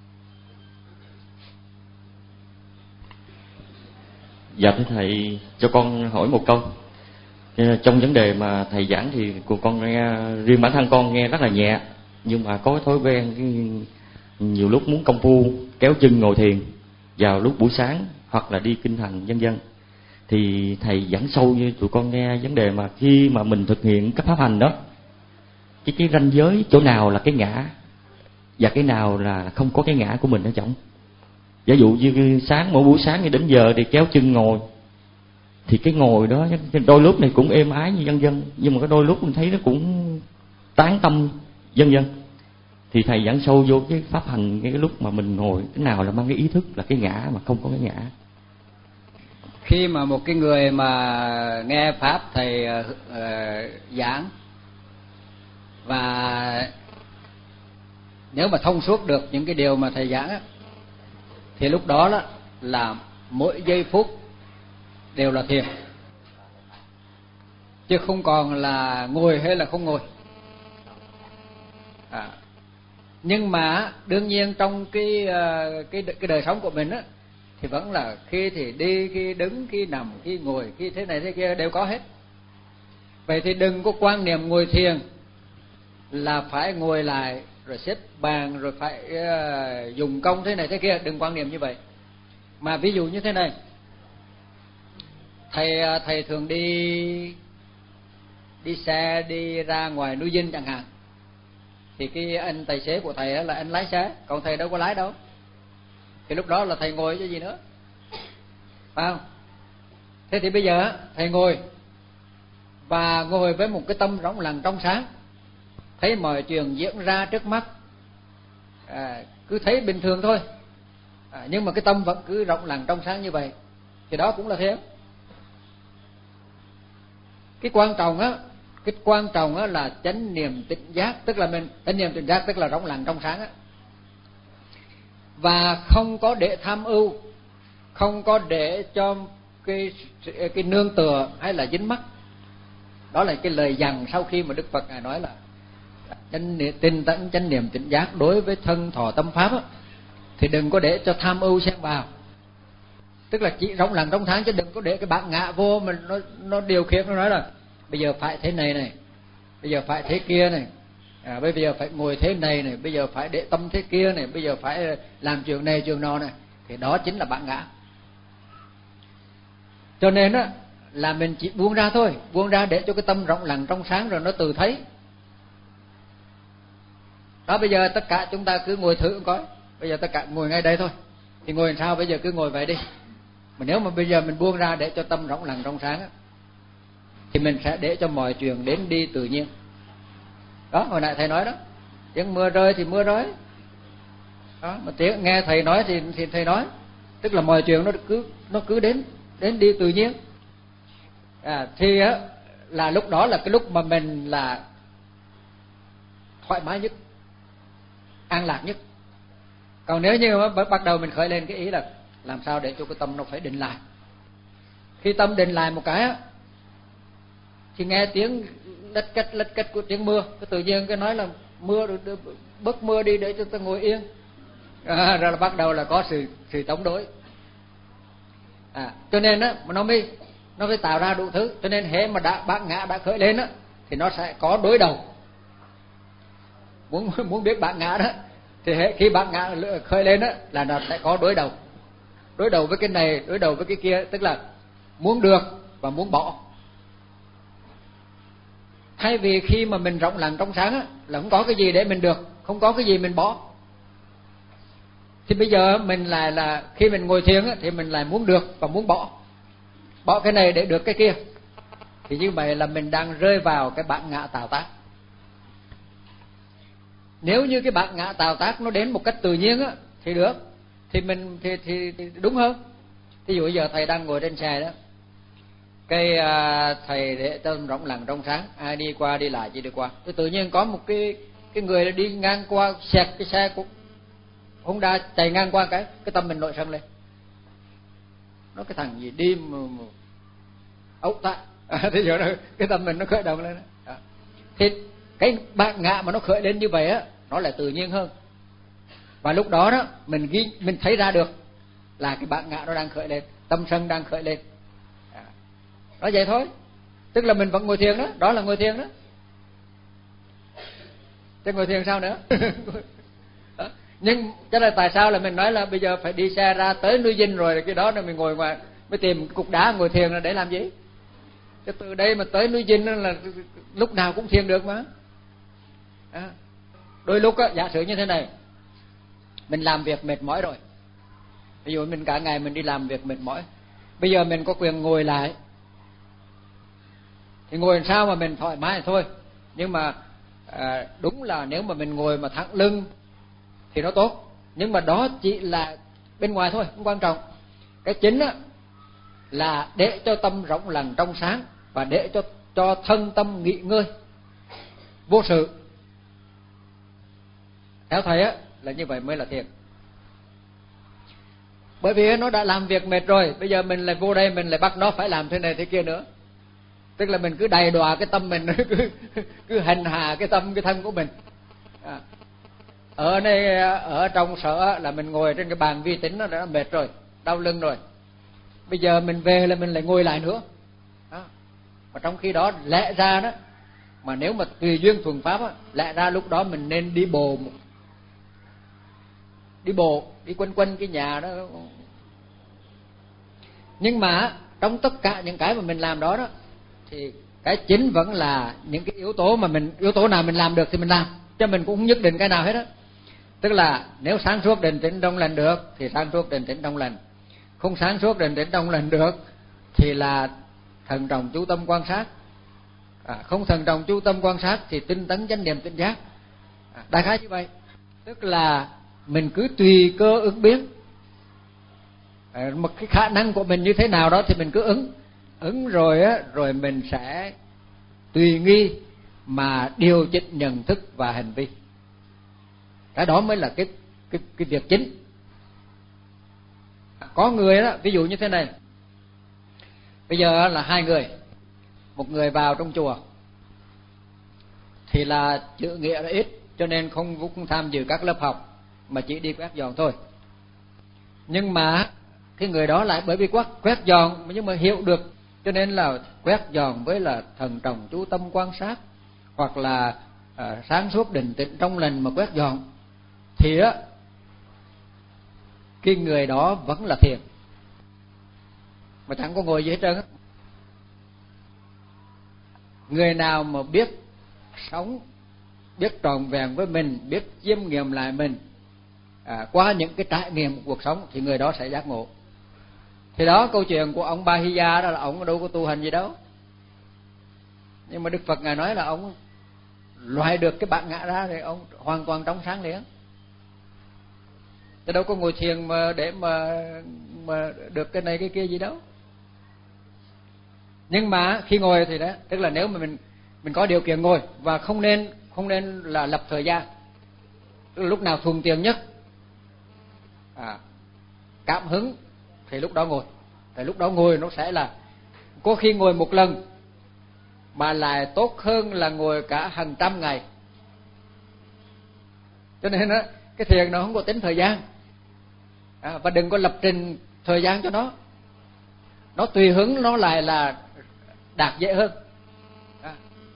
Dạ thưa thầy, cho con hỏi một câu. Trong vấn đề mà thầy giảng thì của con nghe, riêng bản thân con nghe rất là nhẹ, nhưng mà có cái thói quen nhiều lúc muốn công phu kéo chân ngồi thiền vào lúc buổi sáng hoặc là đi kinh thành vân vân. Thì thầy giảng sâu như tụi con nghe vấn đề mà khi mà mình thực hiện các pháp hành đó, cái cái ranh giới chỗ nào là cái ngã và cái nào là không có cái ngã của mình ở trong. Ví dụ như sáng, mỗi buổi sáng thì đến giờ thì kéo chân ngồi, thì cái ngồi đó đôi lúc này cũng êm ái như vân vân, nhưng mà có đôi lúc mình thấy nó cũng tán tâm vân vân. Thì thầy giảng sâu vô cái pháp hành, cái lúc mà mình ngồi cái nào là mang cái ý thức là cái ngã mà không có cái ngã. Khi mà một cái người mà nghe pháp thầy uh, giảng và nếu mà thông suốt được những cái điều mà thầy giảng á, thì lúc đó, đó là mỗi giây phút đều là thiền, chứ không còn là ngồi hay là không ngồi. À, nhưng mà đương nhiên trong cái cái cái đời sống của mình á, thì vẫn là khi thì đi, khi đứng, khi nằm, khi ngồi, khi thế này thế kia đều có hết. Vậy thì đừng có quan niệm ngồi thiền là phải ngồi lại rồi xếp bàn rồi phải uh, dùng công thế này thế kia, đừng quan niệm như vậy. Mà ví dụ như thế này, thầy thầy thường đi đi xe đi ra ngoài núi Dinh chẳng hạn, thì cái anh tài xế của thầy là anh lái xe, còn thầy đâu có lái đâu, thì lúc đó là thầy ngồi chứ gì nữa, phải không? Thế thì bây giờ thầy ngồi và ngồi với một cái tâm rỗng lặng trong sáng, thấy mọi chuyện diễn ra trước mắt, à, cứ thấy bình thường thôi, à, nhưng mà cái tâm vẫn cứ rộng lặng trong sáng như vậy, thì đó cũng là thiền. Cái quan trọng á, cái quan trọng á là chánh niệm tỉnh giác, tức là mình chánh niệm tỉnh giác tức là rộng lặng trong sáng á, và không có để tham ưu, không có để cho cái cái nương tựa hay là dính mắc. Đó là cái lời dặn sau khi mà Đức Phật ngài nói là chánh niệm tinh tấn chánh niệm tỉnh giác đối với thân thọ tâm pháp á, thì đừng có để cho tham ưu xen vào, tức là chỉ rộng lặng trong sáng, chứ đừng có để cái bản ngã vô mình nó nó điều khiển, nó nói là bây giờ phải thế này này, bây giờ phải thế kia này, à, bây giờ phải ngồi thế này này, bây giờ phải để tâm thế kia này, bây giờ phải làm chuyện này chuyện nọ này, thì đó chính là bản ngã. Cho nên á là mình chỉ buông ra thôi, buông ra để cho cái tâm rộng lặng trong sáng rồi nó tự thấy. Đó, bây giờ tất cả chúng ta cứ ngồi thử coi, bây giờ tất cả ngồi ngay đây thôi, thì ngồi làm sao, bây giờ cứ ngồi vậy đi. Mà nếu mà bây giờ mình buông ra để cho tâm rộng lặng trong sáng á, thì mình sẽ để cho mọi chuyện đến đi tự nhiên. Đó, hồi nãy thầy nói đó, tiếng mưa rơi thì mưa rơi đó, mà tiếng nghe thầy nói thì, thì thầy nói, tức là mọi chuyện nó cứ nó cứ đến đến đi tự nhiên. À, thì á là lúc đó là cái lúc mà mình là thoải mái nhất, an lạc nhất. Còn nếu như mà bắt đầu mình khởi lên cái ý là làm sao để cho cái tâm nó phải định lại, khi tâm định lại một cái á, thì nghe tiếng lách cách lách cách của tiếng mưa, cái tự nhiên cái nói là mưa, bớt mưa đi để cho ta ngồi yên, à, rồi là bắt đầu là có sự sự chống đối. À, cho nên á mà nó mới nó mới tạo ra đủ thứ. Cho nên hễ mà đã bản ngã đã khởi lên á, thì nó sẽ có đối đầu. Muốn muốn biết bản ngã đó, thì hễ khi bản ngã khởi lên á là nó sẽ có đối đầu. đối đầu với cái này, đối đầu với cái kia, tức là muốn được và muốn bỏ. Thay vì khi mà mình rộng lặng trong sáng á, là không có cái gì để mình được, không có cái gì mình bỏ, thì bây giờ mình lại là khi mình ngồi thiền á, thì mình lại muốn được và muốn bỏ, bỏ cái này để được cái kia. Thì như vậy là mình đang rơi vào cái bản ngã tạo tác. Nếu như cái bản ngã tạo tác nó đến một cách tự nhiên á thì được, thì mình thì, thì, thì đúng hơn. Ví dụ bây giờ thầy đang ngồi trên xe đó, cái à, thầy để tâm rộng lặng trong sáng, ai đi qua đi lại chỉ đi qua, thì tự nhiên có một cái cái người đi ngang qua xẹt cái xe của Honda chạy ngang qua, cái cái tâm mình nổi sân lên, nó cái thằng gì đi mà, mà ốc ta, à, thì giờ đó, cái tâm mình nó khởi động lên đó. Thì cái bản ngã mà nó khởi lên như vậy á, nó lại tự nhiên hơn. Và lúc đó đó mình ghi, mình thấy ra được là cái bản ngã nó đang khởi lên, tâm sân đang khởi lên. À, nó vậy thôi, tức là mình vẫn ngồi thiền đó, đó là ngồi thiền đó. Chứ ngồi thiền sao nữa? Đó. Nhưng cho nên tại sao là mình nói là bây giờ phải đi xe ra tới núi Dinh rồi cái đó là mình ngồi ngoài mới tìm cục đá ngồi thiền là để làm gì? Chứ từ đây mà tới núi Dinh là lúc nào cũng thiền được mà. À, đôi lúc á, giả sử như thế này, mình làm việc mệt mỏi rồi, ví dụ mình cả ngày mình đi làm việc mệt mỏi, bây giờ mình có quyền ngồi lại thì ngồi làm sao mà mình thoải mái thôi. Nhưng mà à, đúng là nếu mà mình ngồi mà thẳng lưng thì nó tốt, nhưng mà đó chỉ là bên ngoài thôi, không quan trọng. Cái chính á là để cho tâm rộng lặng trong sáng và để cho cho thân tâm nghỉ ngơi vô sự. Theo thầy á là như vậy mới là thiền. Bởi vì nó đã làm việc mệt rồi, bây giờ mình lại vô đây mình lại bắt nó phải làm thế này thế kia nữa, tức là mình cứ đầy đọa cái tâm mình, cứ cứ hành hạ cái tâm cái thân của mình. À, ở đây ở trong sở là mình ngồi trên cái bàn vi tính nó đã mệt rồi, đau lưng rồi, bây giờ mình về là mình lại ngồi lại nữa. Đó. Và trong khi đó lẽ ra đó, mà nếu mà tùy duyên thuần pháp á, lẽ ra lúc đó mình nên đi bộ, đi bộ đi quanh quanh cái nhà đó. Nhưng mà trong tất cả những cái mà mình làm đó đó, thì cái chính vẫn là những cái yếu tố mà mình, yếu tố nào mình làm được thì mình làm, chứ mình cũng không nhất định cái nào hết á. Tức là nếu sáng suốt định tĩnh trong lành được thì sáng suốt định tĩnh trong lành, không sáng suốt định tĩnh trong lành được thì là thần trọng chú tâm quan sát, à, không thần trọng chú tâm quan sát thì tinh tấn chánh niệm tỉnh giác. À, đại khái như vậy. Tức là mình cứ tùy cơ ứng biến, à, một cái khả năng của mình như thế nào đó thì mình cứ ứng ứng rồi á, rồi mình sẽ tùy nghi mà điều chỉnh nhận thức và hành vi. Cái đó mới là cái cái cái việc chính. Có người đó, ví dụ như thế này, bây giờ là hai người, một người vào trong chùa thì là chữ nghĩa là ít, cho nên không cũng tham dự các lớp học mà chỉ đi quét dọn thôi. Nhưng mà cái người đó lại bởi vì quét quét dọn nhưng mà hiểu được, cho nên là quét dọn với là thần trọng chú tâm quan sát, hoặc là à, sáng suốt định tĩnh trong lành mà quét dọn, thì á cái người đó vẫn là thiền mà chẳng có ngồi gì hết trơn á. Người nào mà biết sống, biết trọn vẹn với mình, biết chiêm nghiệm lại mình à, qua những cái trải nghiệm của cuộc sống thì người đó sẽ giác ngộ. Thì đó, câu chuyện của ông Bahiya đó là ông đâu có tu hành gì đâu, nhưng mà Đức Phật ngài nói là ông loại được cái bản ngã ra thì ông hoàn toàn trong sáng liền. Chứ đâu có ngồi thiền mà để mà mà được cái này cái kia gì đâu. Nhưng mà khi ngồi thì đó, tức là nếu mà mình mình có điều kiện ngồi, và không nên không nên là lập thời gian, tức là lúc nào thuận tiện nhất, à, cảm hứng thì lúc đó ngồi. Thì lúc đó ngồi nó sẽ là, có khi ngồi một lần mà lại tốt hơn là ngồi cả hàng trăm ngày. Cho nên đó, cái thiền nó không có tính thời gian, à, và đừng có lập trình thời gian cho nó, nó tùy hứng nó lại là đạt dễ hơn. À.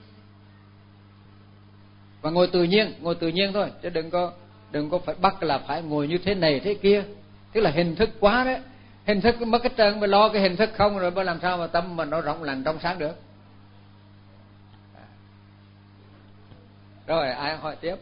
Và ngồi tự nhiên, ngồi tự nhiên thôi, chứ đừng có đừng có phải bắt là phải ngồi như thế này thế kia, tức là hình thức quá đấy. Hình thức mất hết trơn, mà lo cái hình thức không rồi mới làm sao mà tâm mà nó rộng lành trong sáng được. Rồi ai hỏi tiếp?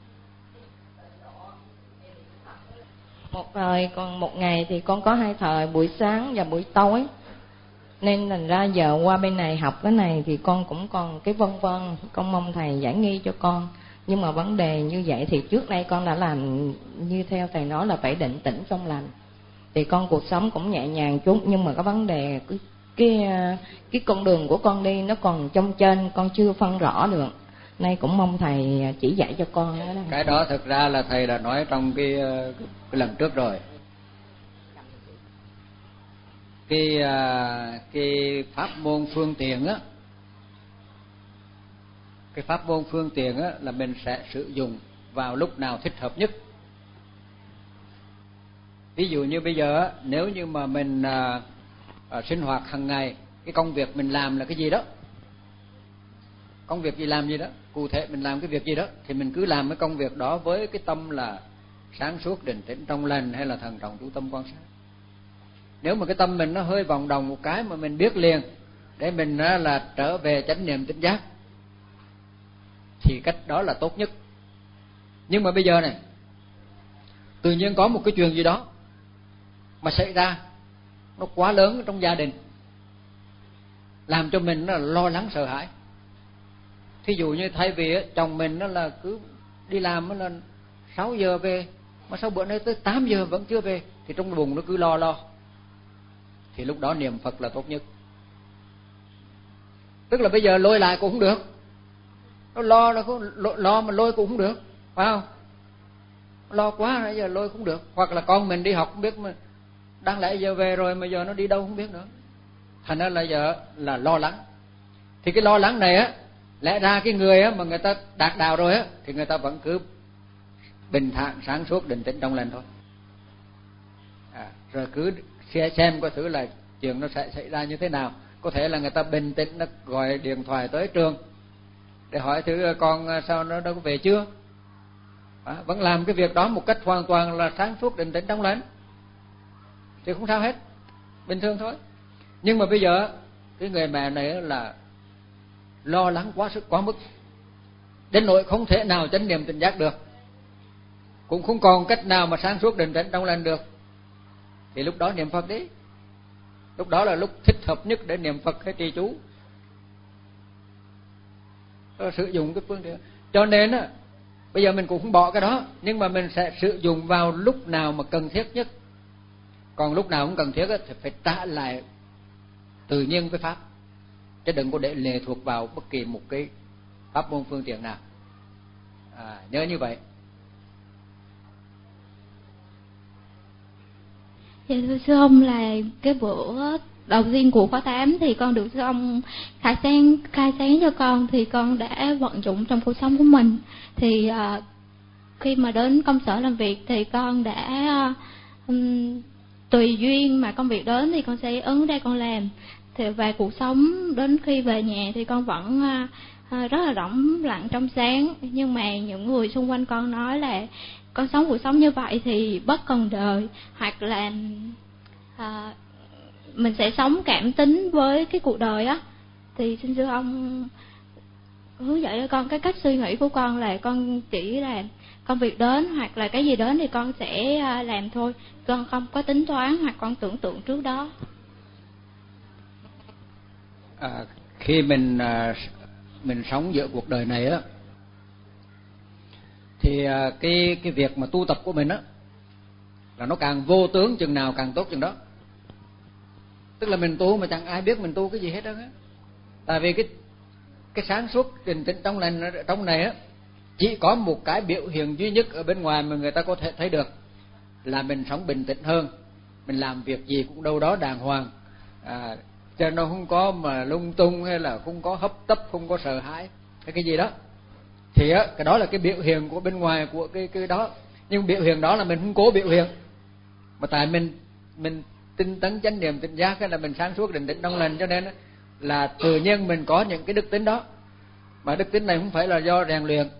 Một thời còn một ngày thì con có hai thời, buổi sáng và buổi tối, nên thành ra giờ qua bên này học cái này thì con cũng còn cái vân vân, con mong thầy giải nghi cho con. Nhưng mà vấn đề như vậy thì trước đây con đã làm như theo thầy nói là phải định tĩnh trong lành, thì con cuộc sống cũng nhẹ nhàng chút, nhưng mà cái vấn đề cái cái, cái con đường của con đi nó còn trong trên, con chưa phân rõ được. Nay cũng mong thầy chỉ dạy cho con đó. Cái đó thực ra là thầy đã nói trong cái, cái lần trước rồi. Cái cái pháp môn phương tiện á, cái pháp môn phương tiện á là mình sẽ sử dụng vào lúc nào thích hợp nhất. Ví dụ như bây giờ á, nếu như mà mình à, à, sinh hoạt hàng ngày, cái công việc mình làm là cái gì đó, công việc gì làm gì đó, cụ thể mình làm cái việc gì đó, thì mình cứ làm cái công việc đó với cái tâm là sáng suốt, định tĩnh, trong lành, hay là thần trọng chú tâm quan sát. Nếu mà cái tâm mình nó hơi vòng đồng một cái mà mình biết liền để mình là trở về chánh niệm tỉnh giác, thì cách đó là tốt nhất. Nhưng mà bây giờ này, tự nhiên có một cái chuyện gì đó mà xảy ra nó quá lớn trong gia đình, làm cho mình nó lo lắng sợ hãi. Thí dụ như thay vì chồng mình nó là cứ đi làm nó là sáu giờ về, mà sao bữa nay tới tám giờ vẫn chưa về, thì trong bụng nó cứ lo lo. Thì lúc đó niệm Phật là tốt nhất. Tức là bây giờ lôi lại cũng không được, nó lo nó không, lo, lo mà lôi cũng không được, phải không? Lo quá nãy giờ lôi cũng được. Hoặc là con mình đi học không biết, mà đáng lẽ giờ về rồi mà giờ nó đi đâu không biết nữa, thành ra là giờ là lo lắng. Thì cái lo lắng này á, lẽ ra cái người á mà người ta đạt đạo rồi á thì người ta vẫn cứ bình thản, sáng suốt, định tĩnh trong lành thôi. À, rồi cứ xem coi thử là chuyện nó sẽ xảy ra như thế nào. Có thể là người ta bình tĩnh, nó gọi điện thoại tới trường để hỏi thử con sao nó đâu có về chưa. À, vẫn làm cái việc đó một cách hoàn toàn là sáng suốt, định tĩnh trong lành thì không sao hết, bình thường thôi. Nhưng mà bây giờ cái người mẹ này là lo lắng quá sức quá mức, đến nỗi không thể nào chánh niệm tỉnh giác được, cũng không còn cách nào mà sáng suốt định tĩnh trong lành được. Thì lúc đó niệm Phật đi, lúc đó là lúc thích hợp nhất để niệm Phật hay trì chú, sử dụng cái phương tiện. Cho nên á, bây giờ mình cũng không bỏ cái đó, nhưng mà mình sẽ sử dụng vào lúc nào mà cần thiết nhất. Còn lúc nào không cần thiết á, thì phải trả lại tự nhiên với pháp, chứ đừng có để lệ thuộc vào bất kỳ một cái pháp môn phương tiện nào. À, nhớ như vậy. Dạ thưa sư ông, là cái bữa đầu tiên của khóa tám thì con được sư ông khai sáng khai sáng cho con, thì con đã vận dụng trong cuộc sống của mình. Thì uh, khi mà đến công sở làm việc thì con đã um, tùy duyên mà công việc đến thì con sẽ ứng ra con làm. Thì về cuộc sống đến khi về nhà thì con vẫn uh, rất là rỗng lặng trong sáng, nhưng mà những người xung quanh con nói là con sống cuộc sống như vậy thì bất cần đời, hoặc là à, mình sẽ sống cảm tính với cái cuộc đời á. Thì xin sư ông hướng dẫn cho con cái cách suy nghĩ của con, là con chỉ là công việc đến hoặc là cái gì đến thì con sẽ làm thôi, con không có tính toán hoặc con tưởng tượng trước đó. À, khi mình mình sống giữa cuộc đời này á, thì cái cái việc mà tu tập của mình á là nó càng vô tướng chừng nào càng tốt chừng đó. Tức là mình tu mà chẳng ai biết mình tu cái gì hết đó á. Tại vì cái cái sáng suốt định tĩnh trong lành trong này á, chỉ có một cái biểu hiện duy nhất ở bên ngoài mà người ta có thể thấy được, là mình sống bình tĩnh hơn, mình làm việc gì cũng đâu đó đàng hoàng, à, cho nó không có mà lung tung hay là không có hấp tấp, không có sợ hãi hay cái gì đó. Thì á, cái đó là cái biểu hiện của bên ngoài của cái cái đó. Nhưng biểu hiện đó là mình không cố biểu hiện, mà tại mình mình tinh tấn chánh niệm tỉnh giác, hay là mình sáng suốt định tĩnh trong lành, cho nên á, là tự nhiên mình có những cái đức tính đó. Mà đức tính này không phải là do rèn luyện.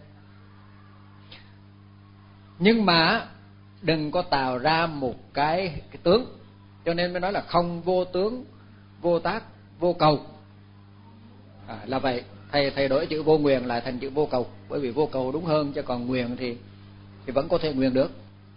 Nhưng mà đừng có tạo ra một cái, cái tướng cho nên mới nói là không vô tướng, vô tác, vô cầu. À, là vậy. Thầy thầy đổi chữ vô nguyện lại thành chữ vô cầu, bởi vì vô cầu đúng hơn, chứ còn nguyện thì thì vẫn có thể nguyện được.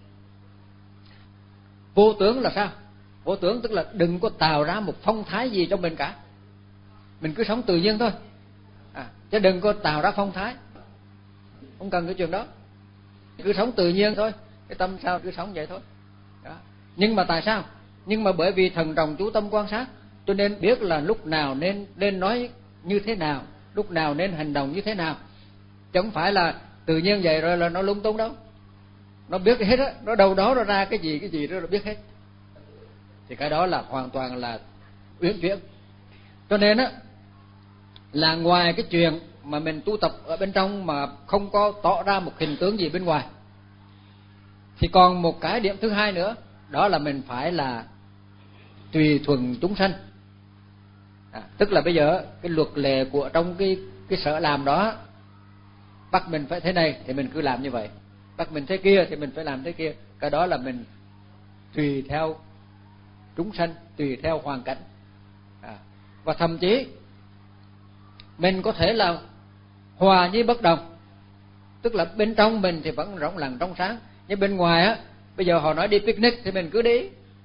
Vô tướng là sao? Vô tướng tức là đừng có tạo ra một phong thái gì trong mình cả, mình cứ sống tự nhiên thôi, à, chứ đừng có tạo ra phong thái, không cần cái chuyện đó, cứ sống tự nhiên thôi, cái tâm sao cứ sống vậy thôi. Đó. Nhưng mà tại sao? Nhưng mà bởi vì thần trọng chú tâm quan sát, cho nên biết là lúc nào nên nên nói như thế nào, lúc nào nên hành động như thế nào, chứ không phải là tự nhiên vậy rồi là nó lung tung đâu. Nó biết hết á, nó đâu đó nó ra cái gì cái gì đó nó biết hết, thì cái đó là hoàn toàn là uyển chuyển. Cho nên á là ngoài cái chuyện mà mình tu tập ở bên trong mà không có tỏ ra một hình tướng gì bên ngoài, thì còn một cái điểm thứ hai nữa, đó là mình phải là tùy thuận chúng sanh. À, tức là bây giờ cái luật lệ của trong cái cái sở làm đó bắt mình phải thế này thì mình cứ làm như vậy, bắt mình thế kia thì mình phải làm thế kia. Cái đó là mình tùy theo chúng sanh, tùy theo hoàn cảnh. À, và thậm chí mình có thể là hòa nhi bất đồng, tức là bên trong mình thì vẫn rộng lặng trong sáng, nhưng bên ngoài á, bây giờ họ nói đi picnic thì mình cứ đi.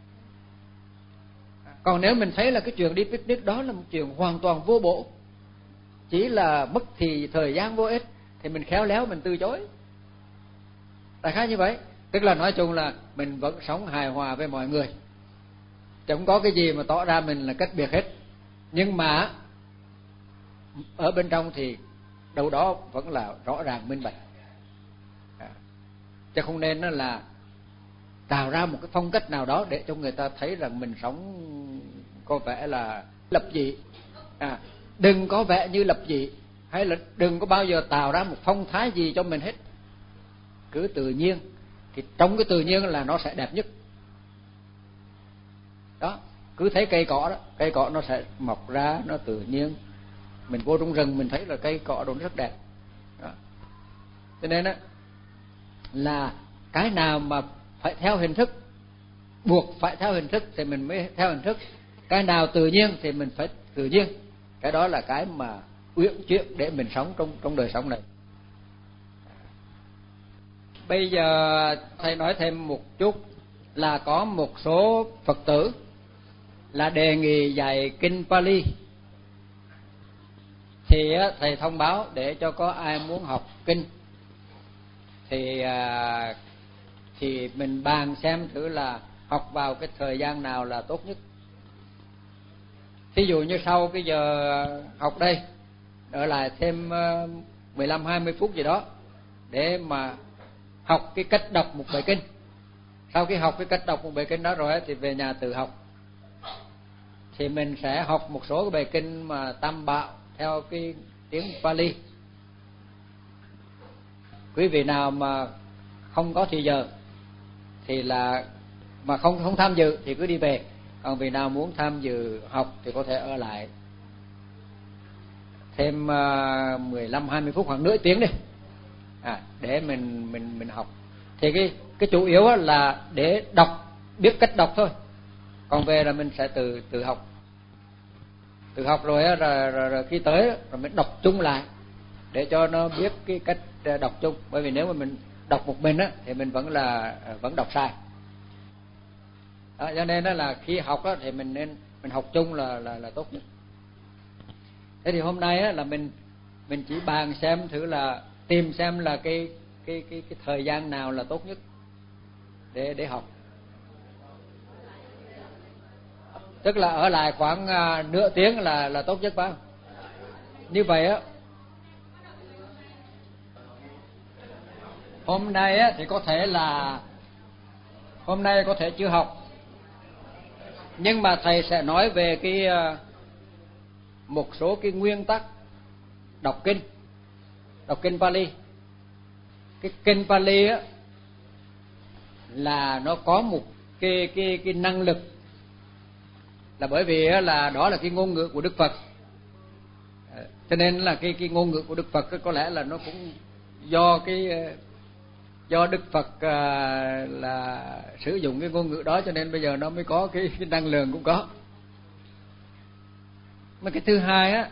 Còn nếu mình thấy là cái chuyện đi picnic đó là một chuyện hoàn toàn vô bổ, chỉ là mất thì thời gian vô ích, thì mình khéo léo mình từ chối. Đại khái như vậy. Tức là nói chung là mình vẫn sống hài hòa với mọi người, chẳng có cái gì mà tỏ ra mình là cách biệt hết. Nhưng mà ở bên trong thì đâu đó vẫn là rõ ràng minh bạch. À, chứ không nên là tạo ra một cái phong cách nào đó để cho người ta thấy rằng mình sống có vẻ là lập dị. À, đừng có vẻ như lập dị, hay là đừng có bao giờ tạo ra một phong thái gì cho mình hết. Cứ tự nhiên, thì trong cái tự nhiên là nó sẽ đẹp nhất. Đó, cứ thấy cây cỏ đó, cây cỏ nó sẽ mọc ra, nó tự nhiên. Mình vô trong rừng mình thấy là cây cỏ đó rất đẹp. Đó. Cho nên á là cái nào mà phải theo hình thức, buộc phải theo hình thức thì mình mới theo hình thức. Cái nào tự nhiên thì mình phải tự nhiên. Cái đó là cái mà uyển chuyển để mình sống trong trong đời sống này. Bây giờ thầy nói thêm một chút là có một số Phật tử là đề nghị dạy kinh Pali, thì thầy thông báo để cho có ai muốn học kinh thì thì mình bàn xem thử là học vào cái thời gian nào là tốt nhất. Thí dụ như sau cái giờ học đây ở lại thêm mười lăm hai mươi phút gì đó để mà học cái cách đọc một bài kinh. Sau khi học cái cách đọc một bài kinh đó rồi thì về nhà tự học. Thì mình sẽ học một số cái bài kinh mà tam bảo theo cái tiếng Pali. Quý vị nào mà không có thì giờ thì là mà không không tham dự thì cứ đi về. Còn vị nào muốn tham dự học thì có thể ở lại thêm mười lăm hai mươi phút hoặc nửa tiếng đi. À, để mình mình mình học. Thì cái cái chủ yếu là để đọc, biết cách đọc thôi. Còn về là mình sẽ tự tự học. Tự học rồi, rồi, rồi, rồi khi tới rồi mình đọc chung lại để cho nó biết cái cách đọc chung. Bởi vì nếu mà mình đọc một mình á thì mình vẫn là vẫn đọc sai. Đó, cho nên đó là khi học á thì mình nên mình học chung là là là tốt nhất. Thế thì hôm nay á là mình mình chỉ bàn xem thử là tìm xem là cái cái cái cái thời gian nào là tốt nhất để để học. Tức là ở lại khoảng uh, nửa tiếng là là tốt nhất phải không? Như vậy á, hôm nay á thì có thể là hôm nay có thể chưa học, nhưng mà thầy sẽ nói về cái uh, một số cái nguyên tắc đọc kinh, đọc kinh Pali. Cái kinh Pali á là nó có một cái cái cái năng lực, là bởi vì là đó là cái ngôn ngữ của Đức Phật, cho nên là cái cái ngôn ngữ của Đức Phật có lẽ là nó cũng do cái do Đức Phật à, là sử dụng cái ngôn ngữ đó cho nên bây giờ nó mới có cái, cái năng lượng cũng có. Mà cái thứ hai á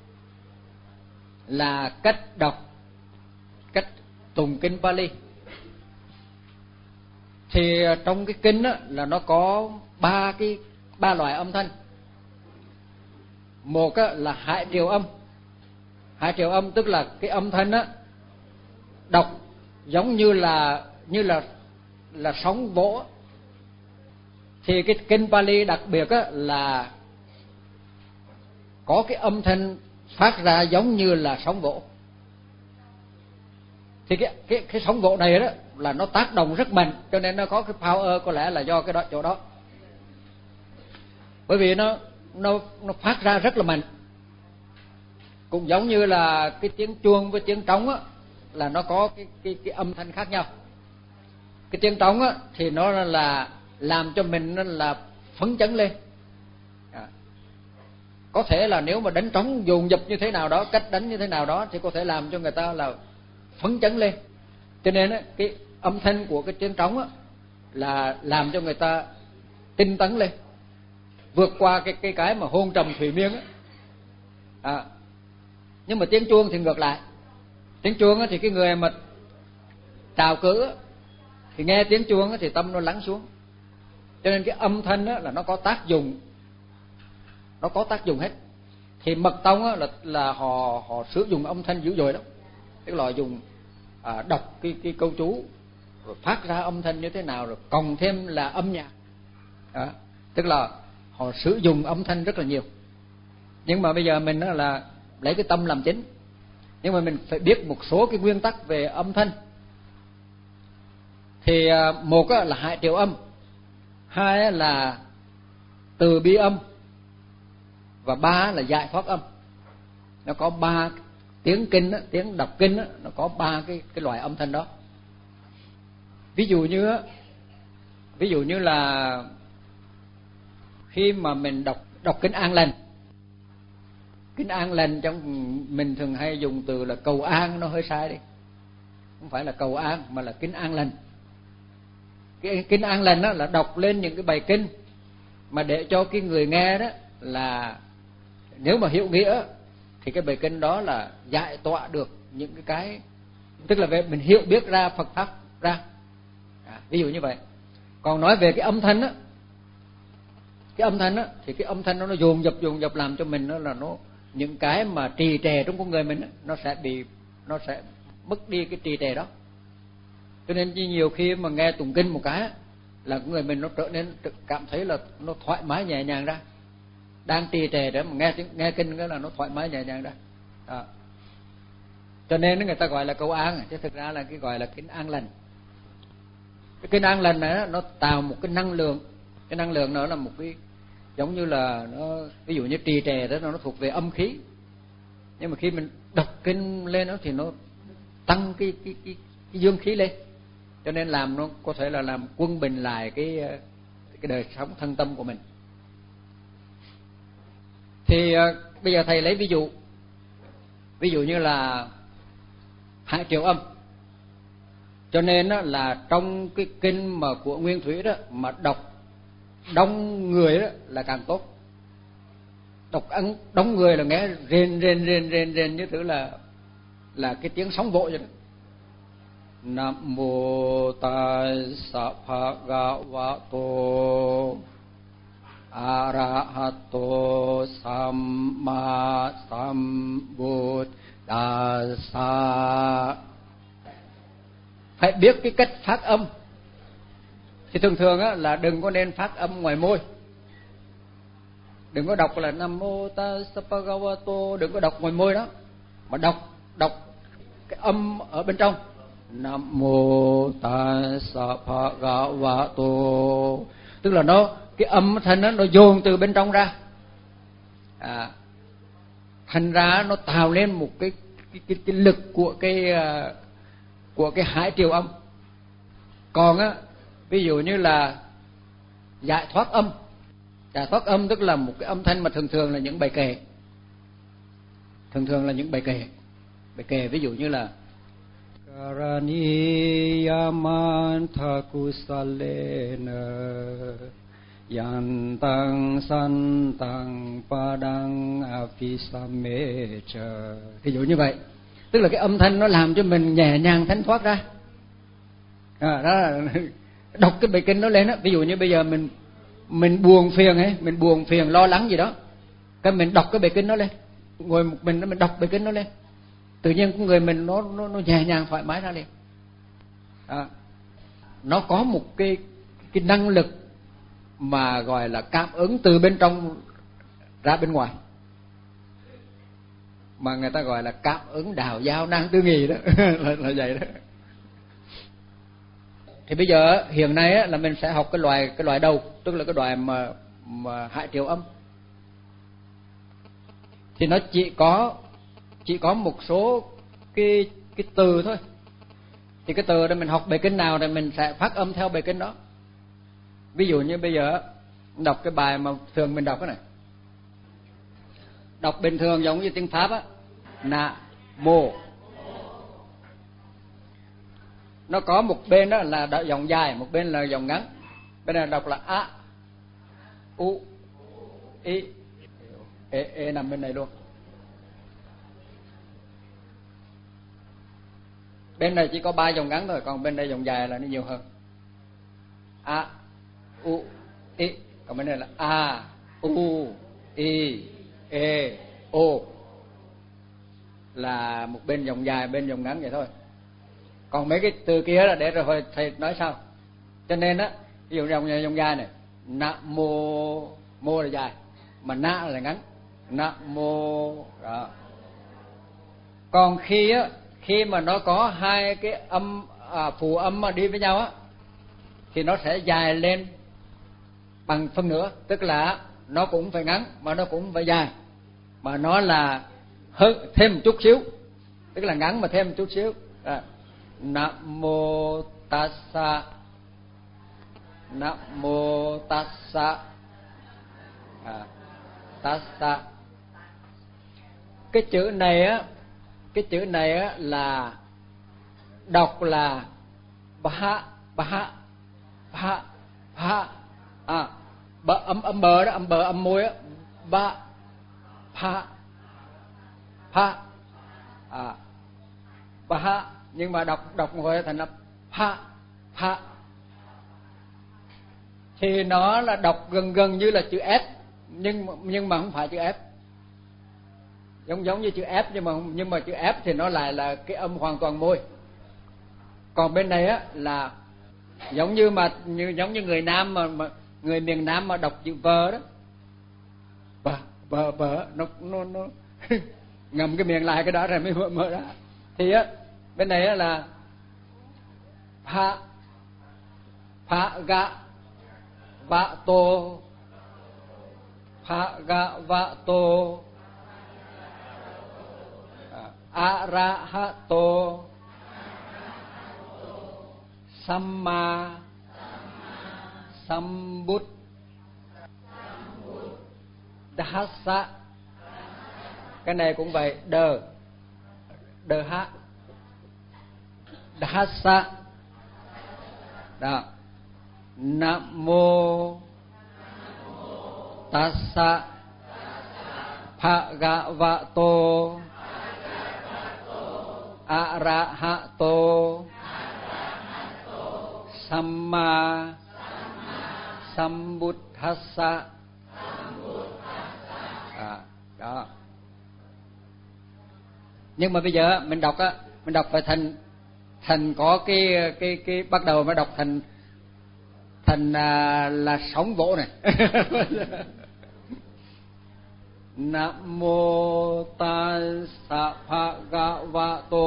là cách đọc, cách tụng kinh Pali. Thì trong cái kinh á là nó có ba cái ba loại âm thanh. Một á là hải triều âm. Hải triều âm tức là cái âm thanh á đọc giống như là như là là sóng vỗ. Thì cái kinh Pali đặc biệt á là có cái âm thanh phát ra giống như là sóng vỗ. Thì cái cái cái sóng vỗ này đó là nó tác động rất mạnh, cho nên nó có cái power, có lẽ là do cái đó chỗ đó. Bởi vì nó nó nó phát ra rất là mạnh. Cũng giống như là cái tiếng chuông với tiếng trống á là nó có cái cái cái âm thanh khác nhau. Cái tiếng trống á thì nó là làm cho mình nó là phấn chấn lên. À. Có thể là nếu mà đánh trống dồn dập như thế nào đó, cách đánh như thế nào đó thì có thể làm cho người ta là phấn chấn lên. Cho nên á, cái âm thanh của cái tiếng trống á là làm cho người ta tinh tấn lên, vượt qua cái cái cái mà hôn trầm thủy miên á. À. Nhưng mà tiếng chuông thì ngược lại. Tiếng chuông á thì cái người mà trào cử á, thì nghe tiếng chuông á thì tâm nó lắng xuống. Cho nên cái âm thanh á là nó có tác dụng, nó có tác dụng hết. Thì mật tông á là là họ họ sử dụng âm thanh dữ dội lắm. Tức là dùng à, đọc cái cái câu chú rồi phát ra âm thanh như thế nào, rồi cộng thêm là âm nhạc. Đó. Tức là họ sử dụng âm thanh rất là nhiều. Nhưng mà bây giờ mình đó là lấy cái tâm làm chính. Nhưng mà mình phải biết một số cái nguyên tắc về âm thanh. Thì một là hải triều âm, hai là từ bi âm, và ba là giải thoát âm. Nó có ba tiếng kinh đó, tiếng đọc kinh đó, nó có ba cái cái loại âm thanh đó. Ví dụ như ví dụ như là khi mà mình đọc đọc kinh an lành. Kinh an lành trong mình thường hay dùng từ là cầu an, nó hơi sai đi. Không phải là cầu an mà là kinh an lành. Cái kinh an lành đó là đọc lên những cái bài kinh mà để cho cái người nghe đó là nếu mà hiểu nghĩa thì cái bài kinh đó là giải tỏa được những cái cái tức là về mình hiểu biết ra Phật pháp ra. À, ví dụ như vậy. Còn nói về cái âm thanh á, cái âm thanh á thì cái âm thanh nó nó dồn dập dồn dập làm cho mình nó là nó những cái mà trì trệ trong con người mình á, nó sẽ bị nó sẽ mất đi cái trì trệ đó. Cho nên nhiều khi mà nghe tụng kinh một cái là người mình nó trở nên cảm thấy là nó thoải mái nhẹ nhàng ra. Đang trì trệ để mà nghe nghe kinh cái là nó thoải mái nhẹ nhàng ra. Đó. Cho nên người ta gọi là cầu an, chứ thực ra là cái gọi là kinh an lành. Cái kinh an lành này nó tạo một cái năng lượng, cái năng lượng đó là một cái giống như là nó ví dụ như trì trệ đó nó thuộc về âm khí. Nhưng mà khi mình đọc kinh lên đó thì nó tăng cái cái cái, cái dương khí lên. Cho nên làm nó có thể là làm quân bình lại cái cái đời sống thân tâm của mình. Thì uh, bây giờ thầy lấy ví dụ ví dụ như là hải triều âm. Cho nên đó là trong cái kinh mà của Nguyên Thủy đó mà đọc đông người đó là càng tốt. Đọc ăn đông người là nghe rền rền rền rền rền như thứ là là cái tiếng sóng vỗ vậy đó. Nam mô tassa bhagavato arahato samma sambuddhassa. Phải biết cái cách phát âm. Thì thường thường á, là đừng có nên phát âm ngoài môi. Đừng có đọc là Nam mô tassa bhagavato, đừng có đọc ngoài môi đó, mà đọc đọc cái âm ở bên trong. Nam mô tassa bhagavato, tức là nó cái âm thanh đó, nó dồn từ bên trong ra. À, thành ra nó tạo lên một cái cái cái, cái lực của cái của cái hải triều âm. Còn á, ví dụ như là giải thoát âm. Giải thoát âm tức là một cái âm thanh mà thường thường là những bài kệ. Thường thường là những bài kệ. Bài kệ ví dụ như là Karaniyamantha kusalena yantang santang padang apisamecha. Ví dụ như vậy, tức là cái âm thanh nó làm cho mình nhẹ nhàng thánh thoát ra. À, đó là đọc cái bài kinh nó lên á. Ví dụ như bây giờ mình mình buồn phiền ấy, mình buồn phiền lo lắng gì đó, cái mình đọc cái bài kinh nó lên, ngồi một mình mình đọc bài kinh nó lên, tự nhiên con người mình nó nó, nó nhẹ nhàng thoải mái ra liền. À, nó có một cái cái năng lực mà gọi là cảm ứng từ bên trong ra bên ngoài, mà người ta gọi là cảm ứng đào giao năng tư nghì đó. là, là vậy đó. Thì bây giờ hiện nay á, là mình sẽ học cái loại cái loại đầu, tức là cái loại mà mà hải triều âm. Thì nó chỉ có chỉ có một số cái cái từ thôi. Thì cái từ đó mình học bài kinh nào thì mình sẽ phát âm theo bài kinh đó. Ví dụ như bây giờ đọc cái bài mà thường mình đọc cái này, đọc bình thường giống như tiếng Pháp á, na mô. Nó có một bên đó là dòng dài, một bên là dòng ngắn. Bên này đọc là a, u, i, e, e nằm bên này luôn. Bên này chỉ có ba dòng ngắn thôi, còn bên đây dòng dài là nó nhiều hơn. A, u, i, còn bên này là a, u, i, e, o, là một bên dòng dài, bên dòng ngắn vậy thôi. Còn mấy cái từ kia là để rồi thầy nói sao. Cho nên á, ví dụ dòng dòng dài này, na mô, mô là dài, mà na là ngắn, na mô đó. Còn khi á, khi mà nó có hai cái âm à, phụ âm mà đi với nhau á, thì nó sẽ dài lên bằng phân nửa, tức là nó cũng phải ngắn mà nó cũng phải dài, mà nó là hơn thêm một chút xíu, tức là ngắn mà thêm một chút xíu. À, Nam mô tassa, Nam mô tassa, à, tassa. Cái chữ này á, cái chữ này á là đọc là ba ba ba ba, à, bờ, âm âm bờ đó, âm bờ âm môi á, ba pa pa, à, ba. Nhưng mà đọc đọc một hồi thành là pa pa, thì nó là đọc gần gần như là chữ F, nhưng nhưng mà không phải chữ F, giống giống như chữ F, nhưng mà nhưng mà chữ F thì nó lại là cái âm hoàn toàn môi. Còn bên này á là giống như mà như giống như người Nam mà, mà người miền Nam mà đọc chữ vờ đó, bờ bờ bờ, nó nó nó ngầm cái miệng lại cái đó rồi mới mở ra. Thì á bên này á là pa pa ga va tô, pa ga va tô, arahato, samma sambuddhassa. Cái này cũng vậy, đờ đờ ha dhassa đó. Nam mô tassa bhagavato arahato samma sambuddhassa. À, đó. Nhưng mà bây giờ mình đọc á, mình đọc phải thành thành có cái cái cái bắt đầu mới đọc thành thành à, là sóng vỗ này. Nam mô tassa bhagavato,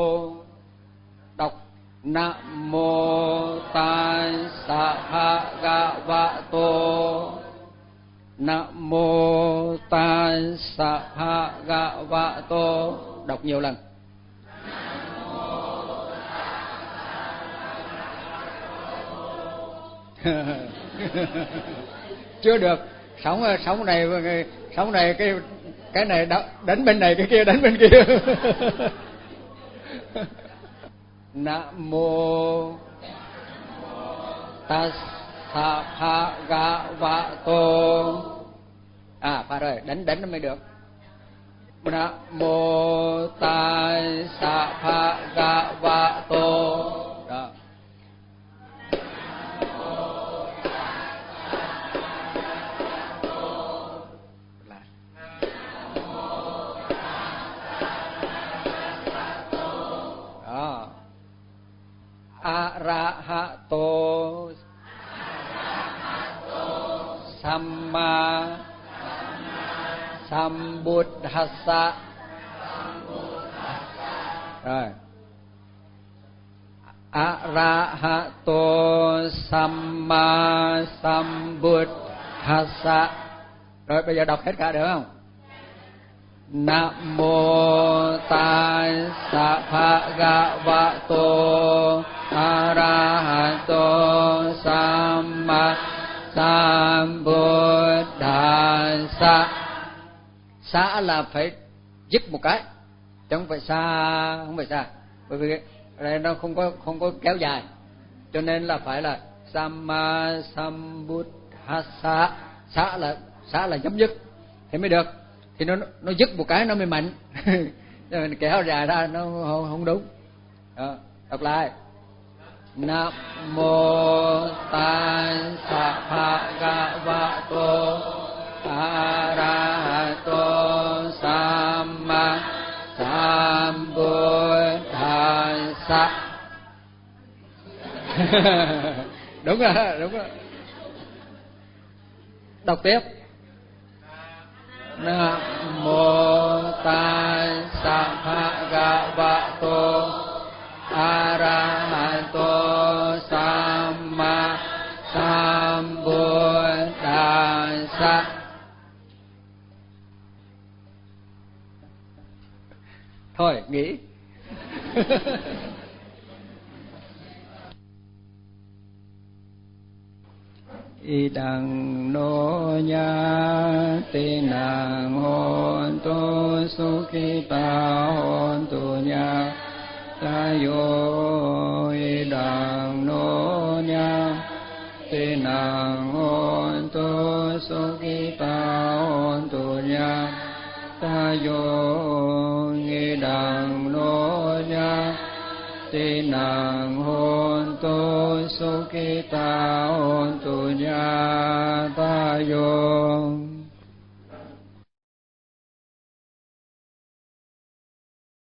đọc Nam mô tassa bhagavato, Nam mô tassa bhagavato, đọc nhiều lần. Chưa được, sống sống này sống này cái cái này đánh bên này, cái kia đánh bên kia. Nam mô Tassa Bhagavato. À phải rồi, đánh đánh nó mới được. Nam mô Tassa Bhagavato. Đó. Đó. Arahato Samma Sambuddhassa. Rồi. Arahato Samma Sambuddhassa. Rồi bây giờ đọc hết cả được không? Nam mô Tassa Bhagavato Arahato Samma Sambuddhassa. Xá là phải dứt một cái, chứ không phải xa, không phải xa, bởi vì đây nó không có không có kéo dài, cho nên là phải là Samma Sambuddhassa. Xá là xá là chấm dứt thì mới được, thì nó nó dứt một cái nó mới mạnh. Cho mình kéo dài ra nó không, không đúng. Đó, đọc lại. Nam mô Tassa Bhagavato Arahato Samma Sambuddhassa. Đúng rồi, đúng rồi. Đọc tiếp. Nam mô Tassa Bhagavato Arahato Samma Sambuddhassa. Thôi nghỉ. Idang no nya te nang hon tu sukhita hon tu nya tayo. Idang no nya te nang hon tu sukhita hon tu nya tayo. Idang no nya te nang hon tu sukhita hon tu nya tayo.